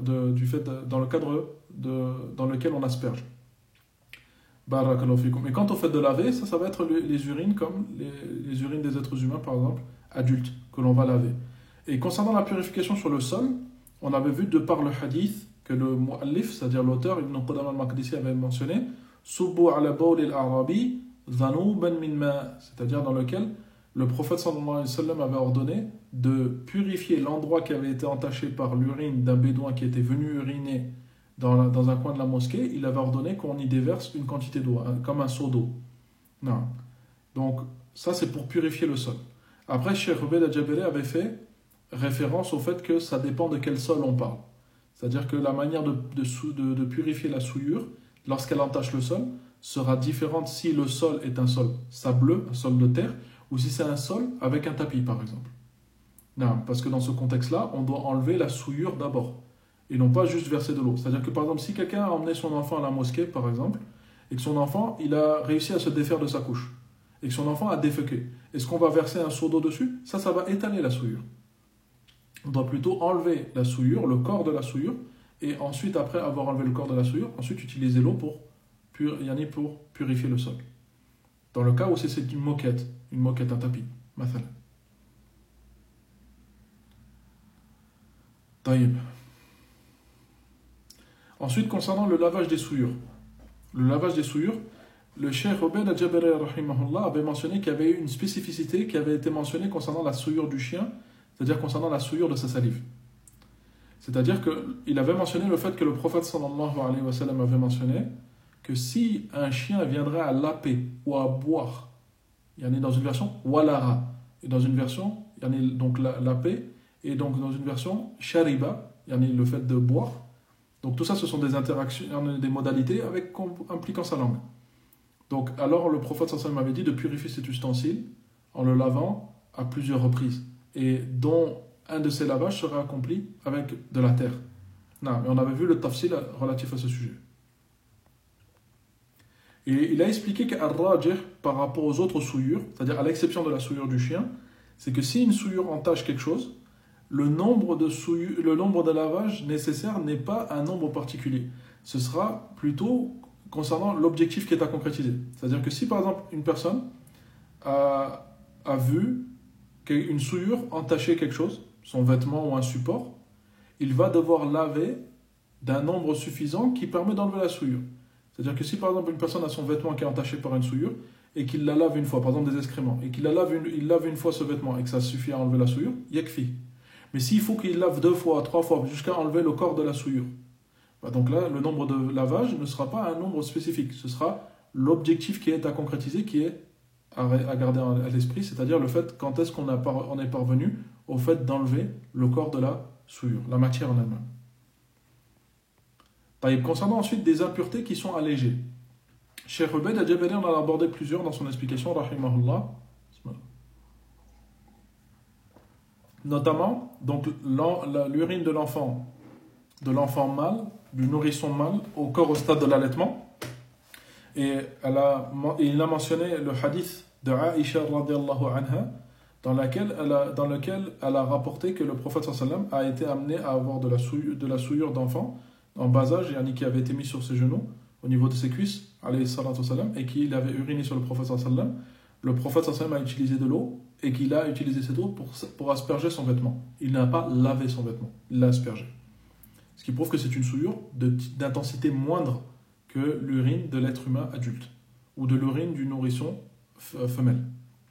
dans lequel on asperge. Barakallahu fikum. Et quant au fait de laver, ça va être les urines comme les urines des êtres humains, par exemple, adultes, que l'on va laver. Et concernant la purification sur le sol, on avait vu de par le hadith que le mu'allif, c'est-à-dire l'auteur, Ibn Qudama al-Maqdisi avait mentionné, Subbu ala bawl al-arabi dhanuban min ma, c'est-à-dire dans lequel le prophète sallallahu alayhi wa sallam avait ordonné de purifier l'endroit qui avait été entaché par l'urine d'un bédouin qui était venu uriner dans un coin de la mosquée. Il avait ordonné qu'on y déverse une quantité d'eau, comme un seau d'eau. Non. Donc, ça c'est pour purifier le sol. Après, Cheikh Obeid al-Jabiri avait fait référence au fait que ça dépend de quel sol on parle. C'est-à-dire que la manière de purifier la souillure, lorsqu'elle entache le sol, sera différente si le sol est un sol sableux, un sol de terre, ou si c'est un sol avec un tapis, par exemple. Non, parce que dans ce contexte-là, on doit enlever la souillure d'abord, et non pas juste verser de l'eau. C'est-à-dire que, par exemple, si quelqu'un a emmené son enfant à la mosquée, par exemple, et que son enfant, il a réussi à se défaire de sa couche, et que son enfant a déféqué, est-ce qu'on va verser un seau d'eau dessus? Ça va étaler la souillure. On doit plutôt enlever la souillure, le corps de la souillure, et ensuite, après avoir enlevé le corps de la souillure, ensuite utiliser l'eau pour purifier le sol. Dans le cas où c'est une moquette, un tapis, mathalan. Taïb. Ensuite, concernant le lavage des souillures. Le lavage des souillures, le Cheikh Obeid al-Jabiri rahimahullah avait mentionné qu'il y avait eu une spécificité qui avait été mentionnée concernant la souillure du chien, c'est-à-dire concernant la souillure de sa salive. C'est-à-dire qu'il avait mentionné le fait que le prophète sallallahu alayhi wa sallam avait mentionné que si un chien viendrait à laper ou à boire, il y en a dans une version walara, et dans une version, il y en a donc laper, et donc dans une version shariba, il y en a le fait de boire. Donc tout ça, ce sont des interactions, des modalités impliquant sa langue. Donc alors le prophète sallallahu alayhi wa sallam avait dit de purifier cet ustensile en le lavant à plusieurs reprises, et dont un de ces lavages serait accompli avec de la terre. Non, mais on avait vu le tafsil relatif à ce sujet. Et il a expliqué qu'al-rajih, par rapport aux autres souillures, c'est-à-dire à l'exception de la souillure du chien, c'est que si une souillure entache quelque chose, le nombre de lavages nécessaire n'est pas un nombre particulier. Ce sera plutôt concernant l'objectif qui est à concrétiser. C'est-à-dire que si par exemple une personne a vu qu'une souillure entachait quelque chose, son vêtement ou un support, il va devoir laver d'un nombre suffisant qui permet d'enlever la souillure. C'est-à-dire que si par exemple une personne a son vêtement qui est entaché par une souillure et qu'il la lave une fois, par exemple des excréments, et qu'il il lave une fois ce vêtement et que ça suffit à enlever la souillure, yakfi. Mais s'il faut qu'il lave 2 fois, 3 fois, jusqu'à enlever le corps de la souillure, donc là, le nombre de lavages ne sera pas un nombre spécifique. Ce sera l'objectif qui est à concrétiser, qui est à garder à l'esprit, c'est-à-dire le fait quand est-ce on est parvenu au fait d'enlever le corps de la souillure, la matière en elle-même. Concernant ensuite des impuretés qui sont allégées. Cheikh Obeid al-Jabiri en a abordé plusieurs dans son explication, rahimahullah. Notamment, donc, l'urine de l'enfant mâle, du nourrisson mâle, au stade de l'allaitement. Et il a mentionné le hadith de Aïcha radiyallahu anha, dans lequel elle a rapporté que le prophète sallallahu alayhi wa sallam a été amené à avoir de la souillure d'enfant en bas âge, qui avait été mis sur ses genoux, au niveau de ses cuisses, alayhi salatu wasalam, et qu'il avait uriné sur le prophète sallallahu alayhi wa sallam. Le prophète sallallahu alayhi wa sallam a utilisé de l'eau, et qu'il a utilisé cette eau pour asperger son vêtement. Il n'a pas lavé son vêtement, il l'a aspergé. Ce qui prouve que c'est une souillure d'intensité moindre que l'urine de l'être humain adulte, ou de l'urine du nourrisson femelle.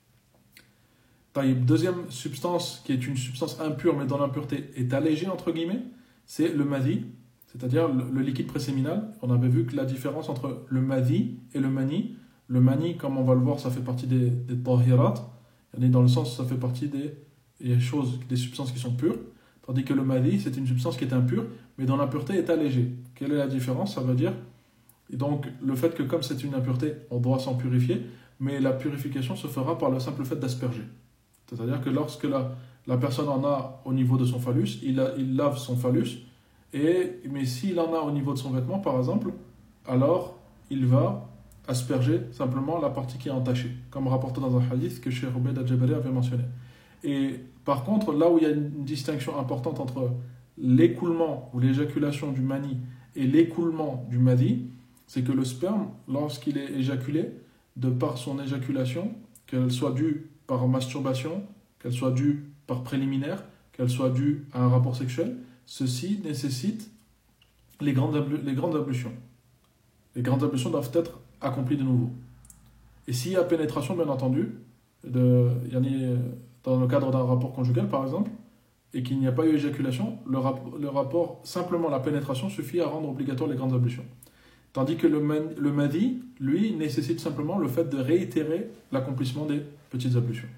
Deuxième substance, qui est une substance impure, mais dont l'impureté est allégée, entre guillemets, c'est le madhi, c'est-à-dire le liquide préséminal. On avait vu que la différence entre le madhi et le mani. Le mani, comme on va le voir, ça fait partie des tahirat, dans le sens ça fait partie des substances qui sont pures, tandis que le madhi, c'est une substance qui est impure, mais dont l'impureté est allégée. Quelle est la différence? Ça veut dire, et donc, le fait que comme c'est une impureté, on doit s'en purifier, mais la purification se fera par le simple fait d'asperger. C'est-à-dire que lorsque la personne en a au niveau de son phallus, il lave son phallus, mais s'il en a au niveau de son vêtement, par exemple, alors il va asperger simplement la partie qui est entachée, comme rapporté dans un hadith que Cheikh Ubayd al-Jabari avait mentionné. Et par contre, là où il y a une distinction importante entre l'écoulement ou l'éjaculation du mani et l'écoulement du madi, c'est que le sperme, lorsqu'il est éjaculé, de par son éjaculation, qu'elle soit due par masturbation, qu'elle soit due par préliminaire, qu'elle soit due à un rapport sexuel, ceci nécessite les grandes ablutions. Les grandes ablutions doivent être accomplies de nouveau. Et s'il y a pénétration, bien entendu, dans le cadre d'un rapport conjugal par exemple, et qu'il n'y a pas eu éjaculation, le rapport, simplement la pénétration suffit à rendre obligatoire les grandes ablutions. Tandis que le madi, lui, nécessite simplement le fait de réitérer l'accomplissement des petites ablutions.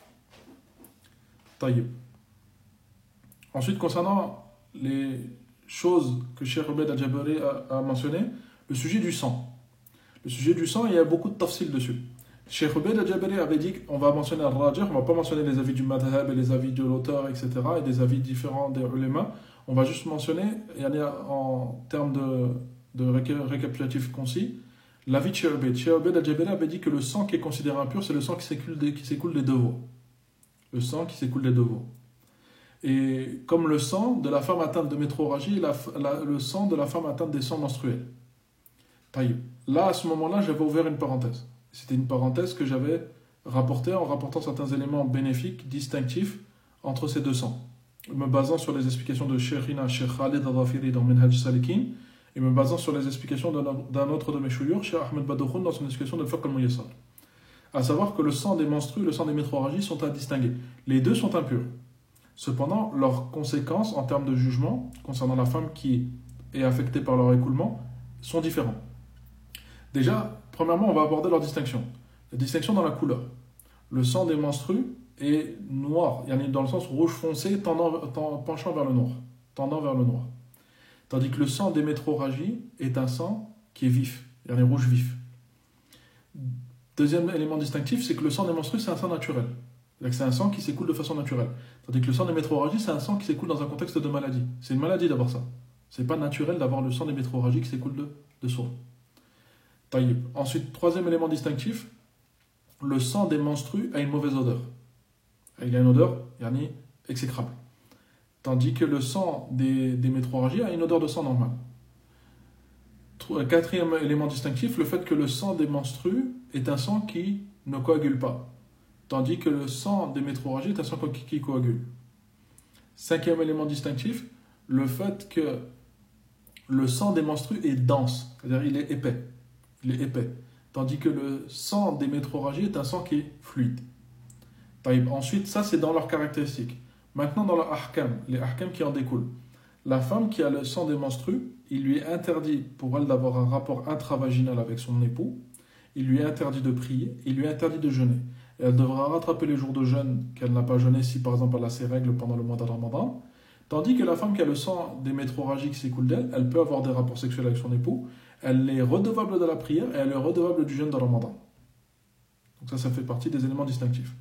Taïb. Ensuite, concernant les choses que Cheikh Ubayd al-Jabari a mentionnées, le sujet du sang. Le sujet du sang, il y a beaucoup de tafsil dessus. Cheikh Ubayd al-Jabari avait dit qu'on va mentionner al-rajih, on ne va pas mentionner les avis du madhab et les avis de l'auteur, etc., et des avis différents des ulama. On va juste mentionner, en termes de récapitulatif concis, l'avis de Cheikh Ubayd. Cheikh Ubayd al-Jabari avait dit que le sang qui est considéré impur, c'est le sang qui s'écoule des deux veaux. Le sang qui s'écoule des deux veaux. Et comme le sang de la femme atteinte de métrorragie et le sang de la femme atteinte des sangs menstruels. Là, à ce moment-là, j'avais ouvert une parenthèse. C'était une parenthèse que j'avais rapportée en rapportant certains éléments bénéfiques, distinctifs entre ces deux sangs. Me basant sur les explications de Cheikh Khalid al-Dhafiri dans Minhaj Salikin et me basant sur les explications d'un autre de mes chouyours, Cheikh Ahmed Badokhoun, dans son explication de Fiqh al-Muyassar. À savoir que le sang des menstrues et le sang des métrorragies sont à distinguer. Les deux sont impurs. Cependant, leurs conséquences en termes de jugement concernant la femme qui est affectée par leur écoulement sont différentes. Déjà, premièrement, on va aborder leur distinction. La distinction dans la couleur. Le sang des menstrues est noir, dans le sens rouge foncé, penchant vers le noir, tendant vers le noir. Tandis que le sang des métrorragies est un sang qui est vif, rouge vif. Deuxième élément distinctif, c'est que le sang des menstrues, c'est un sang naturel. C'est un sang qui s'écoule de façon naturelle. Tandis que le sang des métrorragies, c'est un sang qui s'écoule dans un contexte de maladie. C'est une maladie d'avoir ça. C'est pas naturel d'avoir le sang des métrorragies qui s'écoule de soi. Taïb. Ensuite, troisième élément distinctif, le sang des menstrues a une mauvaise odeur. Il a une odeur exécrable. Tandis que le sang des métrorragies a une odeur de sang normale. Quatrième élément distinctif, le fait que le sang des menstrues est un sang qui ne coagule pas. Tandis que le sang des métrorragies est un sang qui coagule. Cinquième élément distinctif, le fait que le sang des menstrues est dense, c'est-à-dire il est épais. Tandis que le sang des métrorragies est un sang qui est fluide. Ensuite, ça c'est dans leurs caractéristiques. Maintenant dans les ahkam qui en découlent. La femme qui a le sang des menstrues, il lui est interdit pour elle d'avoir un rapport intravaginal avec son époux, il lui est interdit de prier, il lui est interdit de jeûner. Et elle devra rattraper les jours de jeûne qu'elle n'a pas jeûné si par exemple elle a ses règles pendant le mois de Ramadan. Tandis que la femme qui a le sang des métrorragies qui s'écoule d'elle, elle peut avoir des rapports sexuels avec son époux, elle est redevable de la prière et elle est redevable du jeûne de Ramadan. Donc ça fait partie des éléments distinctifs.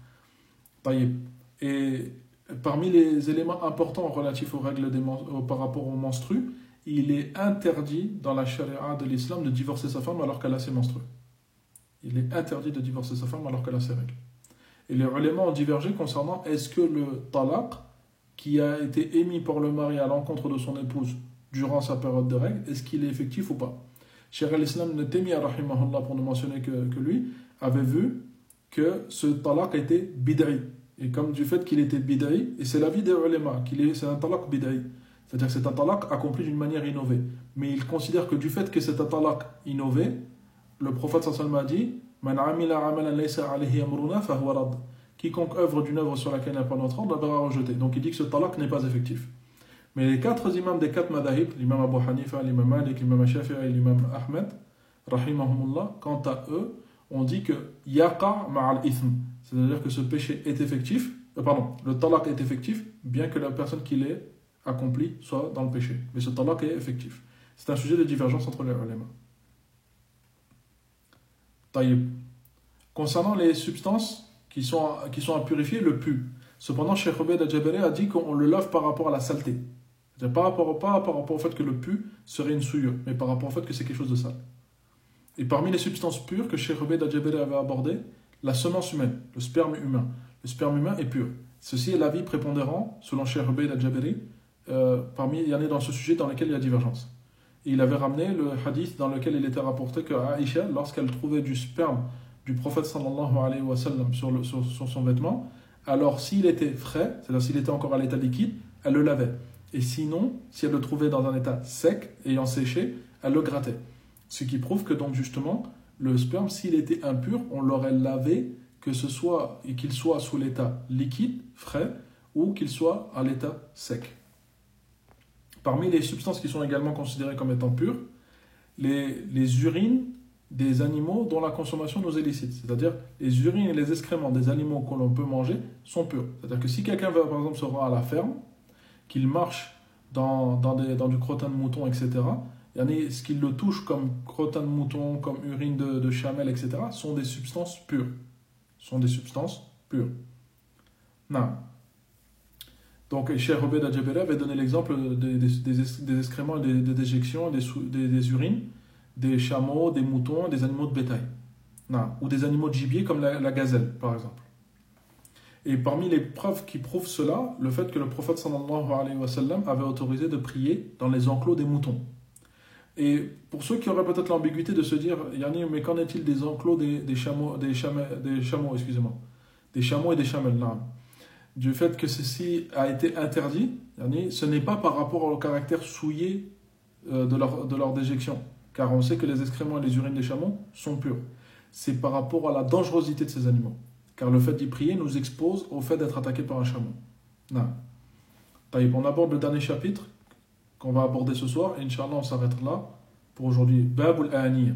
Et parmi les éléments importants relatifs aux règles par rapport aux menstrues, il est interdit dans la charia de l'islam de divorcer sa femme alors qu'elle a ses menstrues. Il est interdit de divorcer sa femme alors qu'elle a ses règles. Et les ulémas ont divergé concernant est-ce que le talaq qui a été émis par le mari à l'encontre de son épouse durant sa période de règles, est-ce qu'il est effectif ou pas? Cheikh al-Islam Ibn Taymiyyah, rahimahullah, pour ne mentionner que lui, avait vu que ce talaq était bid'i. Et comme du fait qu'il était bid'i, et c'est l'avis des ulémas, c'est un talaq bid'i. C'est-à-dire que c'est un talaq accompli d'une manière innovée. Mais il considère que du fait que c'est un talaq innové, le prophète sallallahu alayhi wa sallam a dit Man amila amalan laysa alayhi amruna fahuwa rad. Quiconque œuvre d'une œuvre sur laquelle il n'y a pas notre ordre, la verra rejetée. Donc il dit que ce talaq n'est pas effectif. Mais les quatre imams des quatre madahib, l'imam Abu Hanifa, l'imam Malik, l'imam Shafi'i et l'imam Ahmed, rahimahumullah, quant à eux, on dit que yaqa ma'al ithm. C'est-à-dire que ce péché est effectif, le talaq est effectif, bien que la personne qui l'ait accompli soit dans le péché. Mais ce talaq est effectif. C'est un sujet de divergence entre les ulémas. Taïb. Concernant les substances qui sont à purifier, le pu. Cependant, Cheikh Obeid al-Jabari a dit qu'on le lave par rapport à la saleté. C'est-à-dire pas par rapport au fait que le pu serait une souillure, mais par rapport au fait que c'est quelque chose de sale. Et parmi les substances pures que Cheikh Obeid al-Jabari avait abordées, la semence humaine, le sperme humain. Le sperme humain est pur. Ceci est l'avis prépondérant, selon Cheikh Obeid al-Jabari. Il y en a dans ce sujet dans lequel il y a divergence. Et il avait ramené le hadith dans lequel il était rapporté que Aïcha, lorsqu'elle trouvait du sperme du prophète sallallahu alayhi wa sallam sur son vêtement, alors s'il était frais, c'est-à-dire s'il était encore à l'état liquide, elle le lavait. Et sinon, si elle le trouvait dans un état sec, ayant séché, elle le grattait. Ce qui prouve que donc justement, le sperme, s'il était impur, on l'aurait lavé, qu'il soit sous l'état liquide, frais, ou qu'il soit à l'état sec. Parmi les substances qui sont également considérées comme étant pures, les urines des animaux dont la consommation nous est licite. C'est-à-dire, les urines et les excréments des animaux que l'on peut manger sont purs. C'est-à-dire que si quelqu'un va, par exemple, se rendre à la ferme, qu'il marche dans du crottin de mouton, etc., ce qu'il le touche comme crottin de mouton, comme urine de chamelle, etc., sont des substances pures. Non. Donc, Cheikh Obeid al-Jabari avait donné l'exemple des excréments et des déjections, des urines, des chameaux, des moutons, des animaux de bétail. Non. Ou des animaux de gibier comme la gazelle, par exemple. Et parmi les preuves qui prouvent cela, le fait que le prophète sallallahu alayhi wa sallam avait autorisé de prier dans les enclos des moutons. Et pour ceux qui auraient peut-être l'ambiguïté de se dire, Yani, mais qu'en est-il des enclos des chameaux et des chamelles, non. Du fait que ceci a été interdit, Yani, ce n'est pas par rapport au caractère souillé de leur déjection, car on sait que les excréments et les urines des chameaux sont purs. C'est par rapport à la dangerosité de ces animaux. Car le fait d'y prier nous expose au fait d'être attaqué par un chameau. Non. On aborde le dernier chapitre qu'on va aborder ce soir. Et Inch'Allah, on s'arrête là pour aujourd'hui. Babul A'aniya.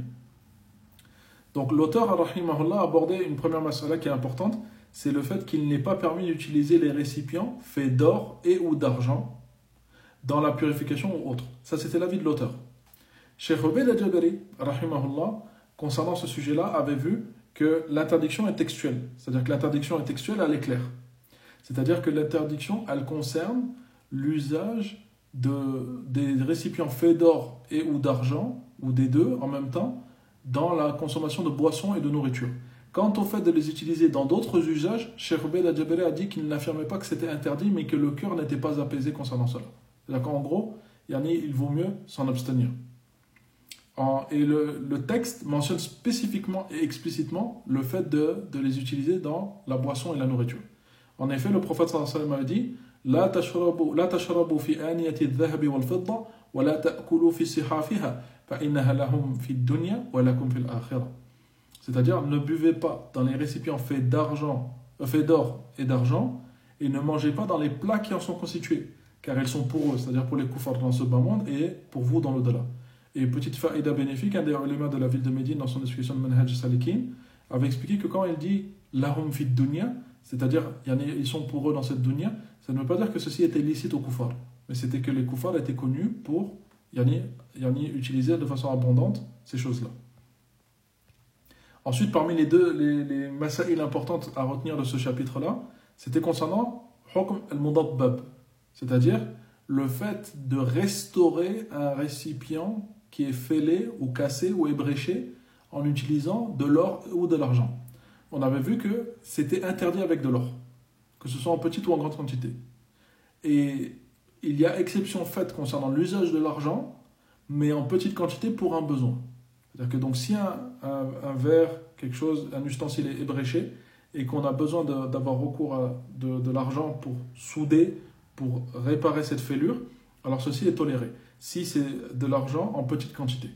Donc l'auteur, rahimahullah, a abordé une première masala qui est importante. C'est le fait qu'il n'est pas permis d'utiliser les récipients faits d'or et ou d'argent dans la purification ou autre. Ça, c'était l'avis de l'auteur. Cheikh Obeid al-Jabari, rahimahullah, concernant ce sujet-là, avait vu que l'interdiction est textuelle. C'est-à-dire que l'interdiction est textuelle, elle est claire. C'est-à-dire que l'interdiction, elle concerne l'usage des récipients faits d'or et ou d'argent, ou des deux en même temps, dans la consommation de boissons et de nourriture. Quant au fait de les utiliser dans d'autres usages, Cheikh Obeid al-Jabari a dit qu'il n'affirmait pas que c'était interdit, mais que le cœur n'était pas apaisé concernant cela. C'est-à-dire qu'en gros, il vaut mieux s'en abstenir. Et le texte mentionne spécifiquement et explicitement le fait de les utiliser dans la boisson et la nourriture. En effet, le prophète sallallahu alayhi wa sallam a dit لا تشربوا في آنية الذهب والفضة ولا تأكلوا في صحافها فإنها لهم في الدنيا ولكم في الآخرة. C'est-à-dire, ne buvez pas dans les récipients faits d'or et d'argent, et ne mangez pas dans les plats qui en sont constitués, car ils sont pour eux, c'est-à-dire pour les koufars dans ce bas monde et pour vous dans l'au-delà. Et petite faïda bénéfique, un des ulémas de la ville de Médine, dans son explication de Manhaj Salikin, avait expliqué que quand il dit lahum fid dunya, c'est-à-dire ils sont pour eux dans cette dunya, ça ne veut pas dire que ceci était licite aux koufars, mais c'était que les koufars étaient connus pour utiliser de façon abondante ces choses-là. Ensuite, parmi les masaïl importantes à retenir de ce chapitre-là, c'était concernant hukm al-mudabbab, c'est-à-dire le fait de restaurer un récipient qui est fêlé ou cassé ou ébréché en utilisant de l'or ou de l'argent. On avait vu que c'était interdit avec de l'or, que ce soit en petite ou en grande quantité. Et il y a exception faite concernant l'usage de l'argent, mais en petite quantité pour un besoin. C'est-à-dire que donc si un verre, quelque chose, un ustensile est ébréché et qu'on a besoin d'avoir recours à de l'argent pour souder, pour réparer cette fêlure, alors ceci est toléré. Si c'est de l'argent en petite quantité.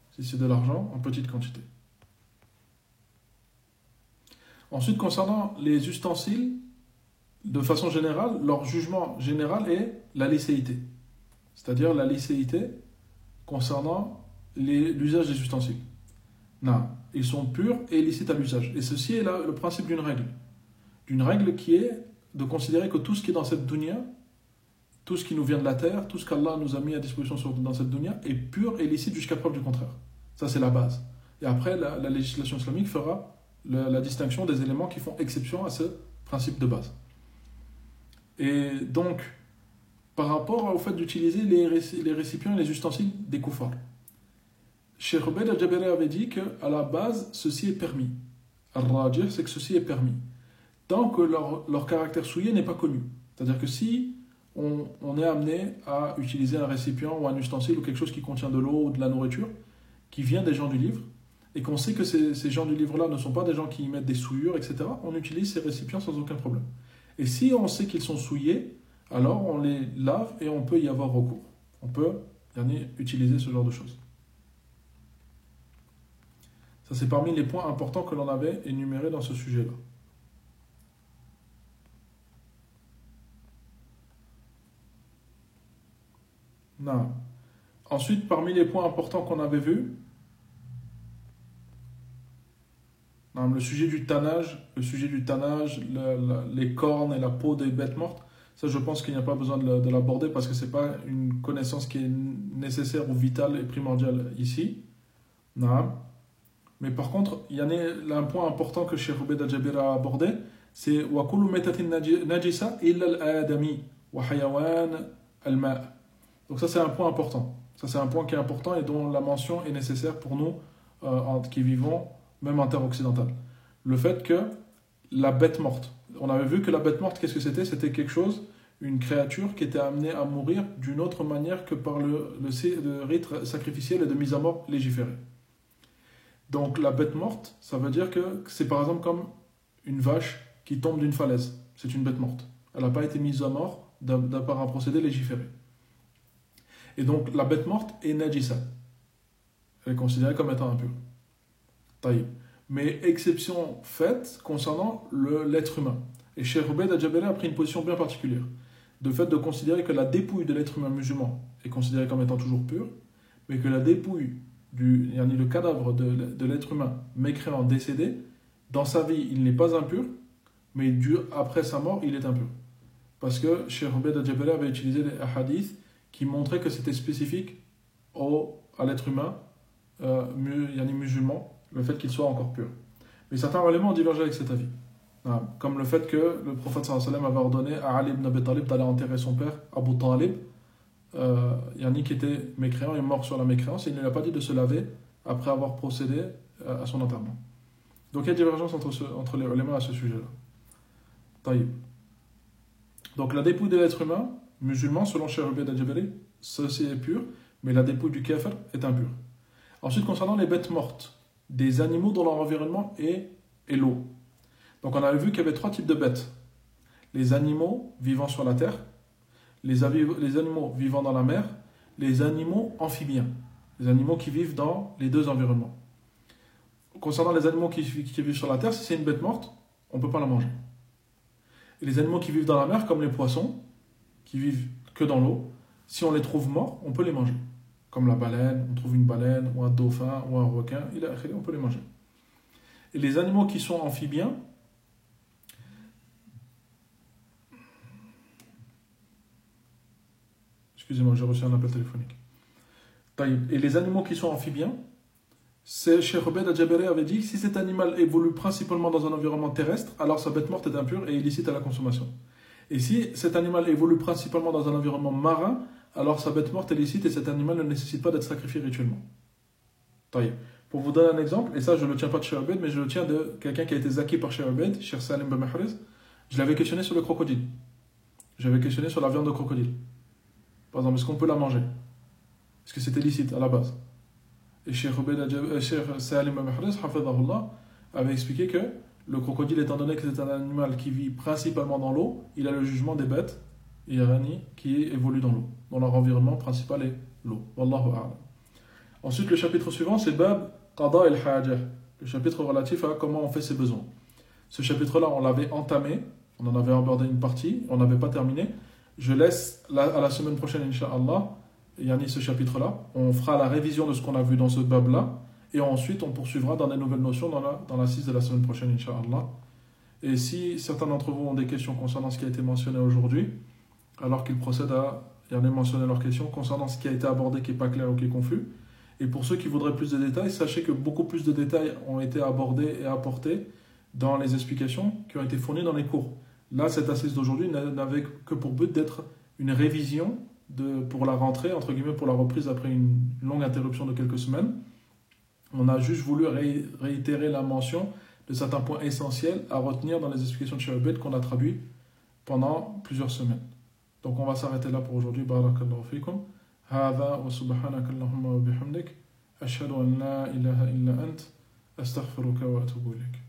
Ensuite, concernant les ustensiles, de façon générale, leur jugement général est la licéité. C'est-à-dire la licéité concernant l'usage des ustensiles. Non, ils sont purs et licites à l'usage. Et ceci est le principe d'une règle. D'une règle qui est de considérer que tout ce qui est dans cette dunya, tout ce qui nous vient de la terre, tout ce qu'Allah nous a mis à disposition dans cette dunya est pur et licite jusqu'à preuve du contraire. Ça, c'est la base. Et après, la législation islamique fera la distinction des éléments qui font exception à ce principe de base. Et donc, par rapport au fait d'utiliser les récipients et les ustensiles des koufars, Cheikh Ubaid al-Jabiri avait dit qu'à la base, ceci est permis. Al-Rajih, c'est que ceci est permis. Tant que leur caractère souillé n'est pas connu. C'est-à-dire que si on est amené à utiliser un récipient ou un ustensile ou quelque chose qui contient de l'eau ou de la nourriture, qui vient des gens du livre, et qu'on sait que ces gens du livre-là ne sont pas des gens qui y mettent des souillures, etc., on utilise ces récipients sans aucun problème. Et si on sait qu'ils sont souillés, alors on les lave et on peut y avoir recours. On peut utiliser ce genre de choses. Ça, c'est parmi les points importants que l'on avait énumérés dans ce sujet-là. Non. Ensuite, parmi les points importants qu'on avait vus, le sujet du tannage, les cornes et la peau des bêtes mortes, ça je pense qu'il n'y a pas besoin de l'aborder parce que ce n'est pas une connaissance qui est nécessaire ou vitale et primordiale ici. Non. Mais par contre, il y en a un point important que Cheikh Ubaid al-Jabiri a abordé, c'est « Wa kullu metatin najisa illa al-adami wa hayawan al-ma'». Donc ça c'est un point important. Ça c'est un point qui est important et dont la mention est nécessaire pour nous qui vivons même en terre occidentale. Le fait que la bête morte, on avait vu que la bête morte, qu'est-ce que c'était? C'était quelque chose, une créature qui était amenée à mourir d'une autre manière que par le rite sacrificiel et de mise à mort légiféré. Donc la bête morte, ça veut dire que c'est par exemple comme une vache qui tombe d'une falaise. C'est une bête morte. Elle n'a pas été mise à mort par un procédé légiféré. Et donc la bête morte est najisa. Elle est considérée comme étant impure. Taïb. Mais exception faite concernant l'être humain. Et Cheikh Ubaid al-Jabiri a pris une position bien particulière. De fait de considérer que la dépouille de l'être humain musulman est considérée comme étant toujours pure, mais que la dépouille le cadavre de l'être humain mécréant décédé, dans sa vie il n'est pas impur, mais après sa mort il est impur. Parce que Cheikh Ubaid al-Jabiri avait utilisé des hadiths qui montraient que c'était spécifique à l'être humain musulman, le fait qu'il soit encore pur. Mais certains éléments ont divergé avec cet avis. Comme le fait que le prophète sallallahu alayhi wa sallam avait ordonné à Ali ibn Abi Talib d'aller enterrer son père, Abu Talib, qui était mécréant et mort sur la mécréance, et il ne lui a pas dit de se laver après avoir procédé à son enterrement. Donc il y a divergence entre les ulémas à ce sujet-là. Taïb. Donc la dépouille de l'être humain musulman, selon Cheikh Ubaid al-Jabiri, ceci est pur, mais la dépouille du kafir est impure. Ensuite, concernant les bêtes mortes, des animaux dont leur environnement est l'eau. Donc on avait vu qu'il y avait 3 types de bêtes. Les animaux vivant sur la terre, les animaux vivant dans la mer, les animaux amphibiens, les animaux qui vivent dans les deux environnements. Concernant les animaux qui vivent sur la terre, si c'est une bête morte, on ne peut pas la manger. Et les animaux qui vivent dans la mer, comme les poissons, qui vivent que dans l'eau, si on les trouve morts, on peut les manger. Comme la baleine, on trouve une baleine, ou un dauphin, ou un requin, on peut les manger. Et les animaux qui sont amphibiens, excusez-moi, j'ai reçu un appel téléphonique. Et les animaux qui sont amphibiens, Cheikh Ubaid al-Jabiri avait dit que si cet animal évolue principalement dans un environnement terrestre, alors sa bête morte est impure et illicite à la consommation. Et si cet animal évolue principalement dans un environnement marin, alors sa bête morte est licite et cet animal ne nécessite pas d'être sacrifié rituellement. Pour vous donner un exemple, et ça je ne le tiens pas de Cheikh Ubaid, mais je le tiens de quelqu'un qui a été zaki par Cheikh Ubaid, Cheikh Salim Ben Mahriz, je l'avais questionné sur le crocodile. J'avais questionné sur la viande de crocodile. Par exemple, est-ce qu'on peut la manger? Est-ce que c'était licite à la base? Et Cheikh Salim Ben Mahriz, hafidhahullah, avait expliqué que le crocodile, étant donné que c'est un animal qui vit principalement dans l'eau, il a le jugement des bêtes qui évoluent dans l'eau, dont leur environnement principal est l'eau. Wallahu a'lam. Ensuite, le chapitre suivant, c'est Bab Qada el-Hajah, le chapitre relatif à comment on fait ses besoins. Ce chapitre-là, on l'avait entamé, on en avait abordé une partie, on n'avait pas terminé. Je laisse à la semaine prochaine, Inch'Allah, ce chapitre-là. On fera la révision de ce qu'on a vu dans ce Bab-là, et ensuite on poursuivra dans des nouvelles notions dans la 6 de la semaine prochaine, Inch'Allah. Et si certains d'entre vous ont des questions concernant ce qui a été mentionné aujourd'hui, alors qu'ils procèdent à mentionner leurs questions concernant ce qui a été abordé qui n'est pas clair ou qui est confus. Et pour ceux qui voudraient plus de détails, sachez que beaucoup plus de détails ont été abordés et apportés dans les explications qui ont été fournies dans les cours. Là, cette assise d'aujourd'hui n'avait que pour but d'être une révision pour la rentrée, entre guillemets, pour la reprise après une longue interruption de quelques semaines. On a juste voulu réitérer la mention de certains points essentiels à retenir dans les explications de Cheikh Ubaid qu'on a traduit pendant plusieurs semaines. Donc on va s'arrêter là pour aujourd'hui. Barakallahu fikum. هذا وسبحانك اللهم وبحمدك أشهد أن لا إله إلا أنت أستغفرك وأتوب إليك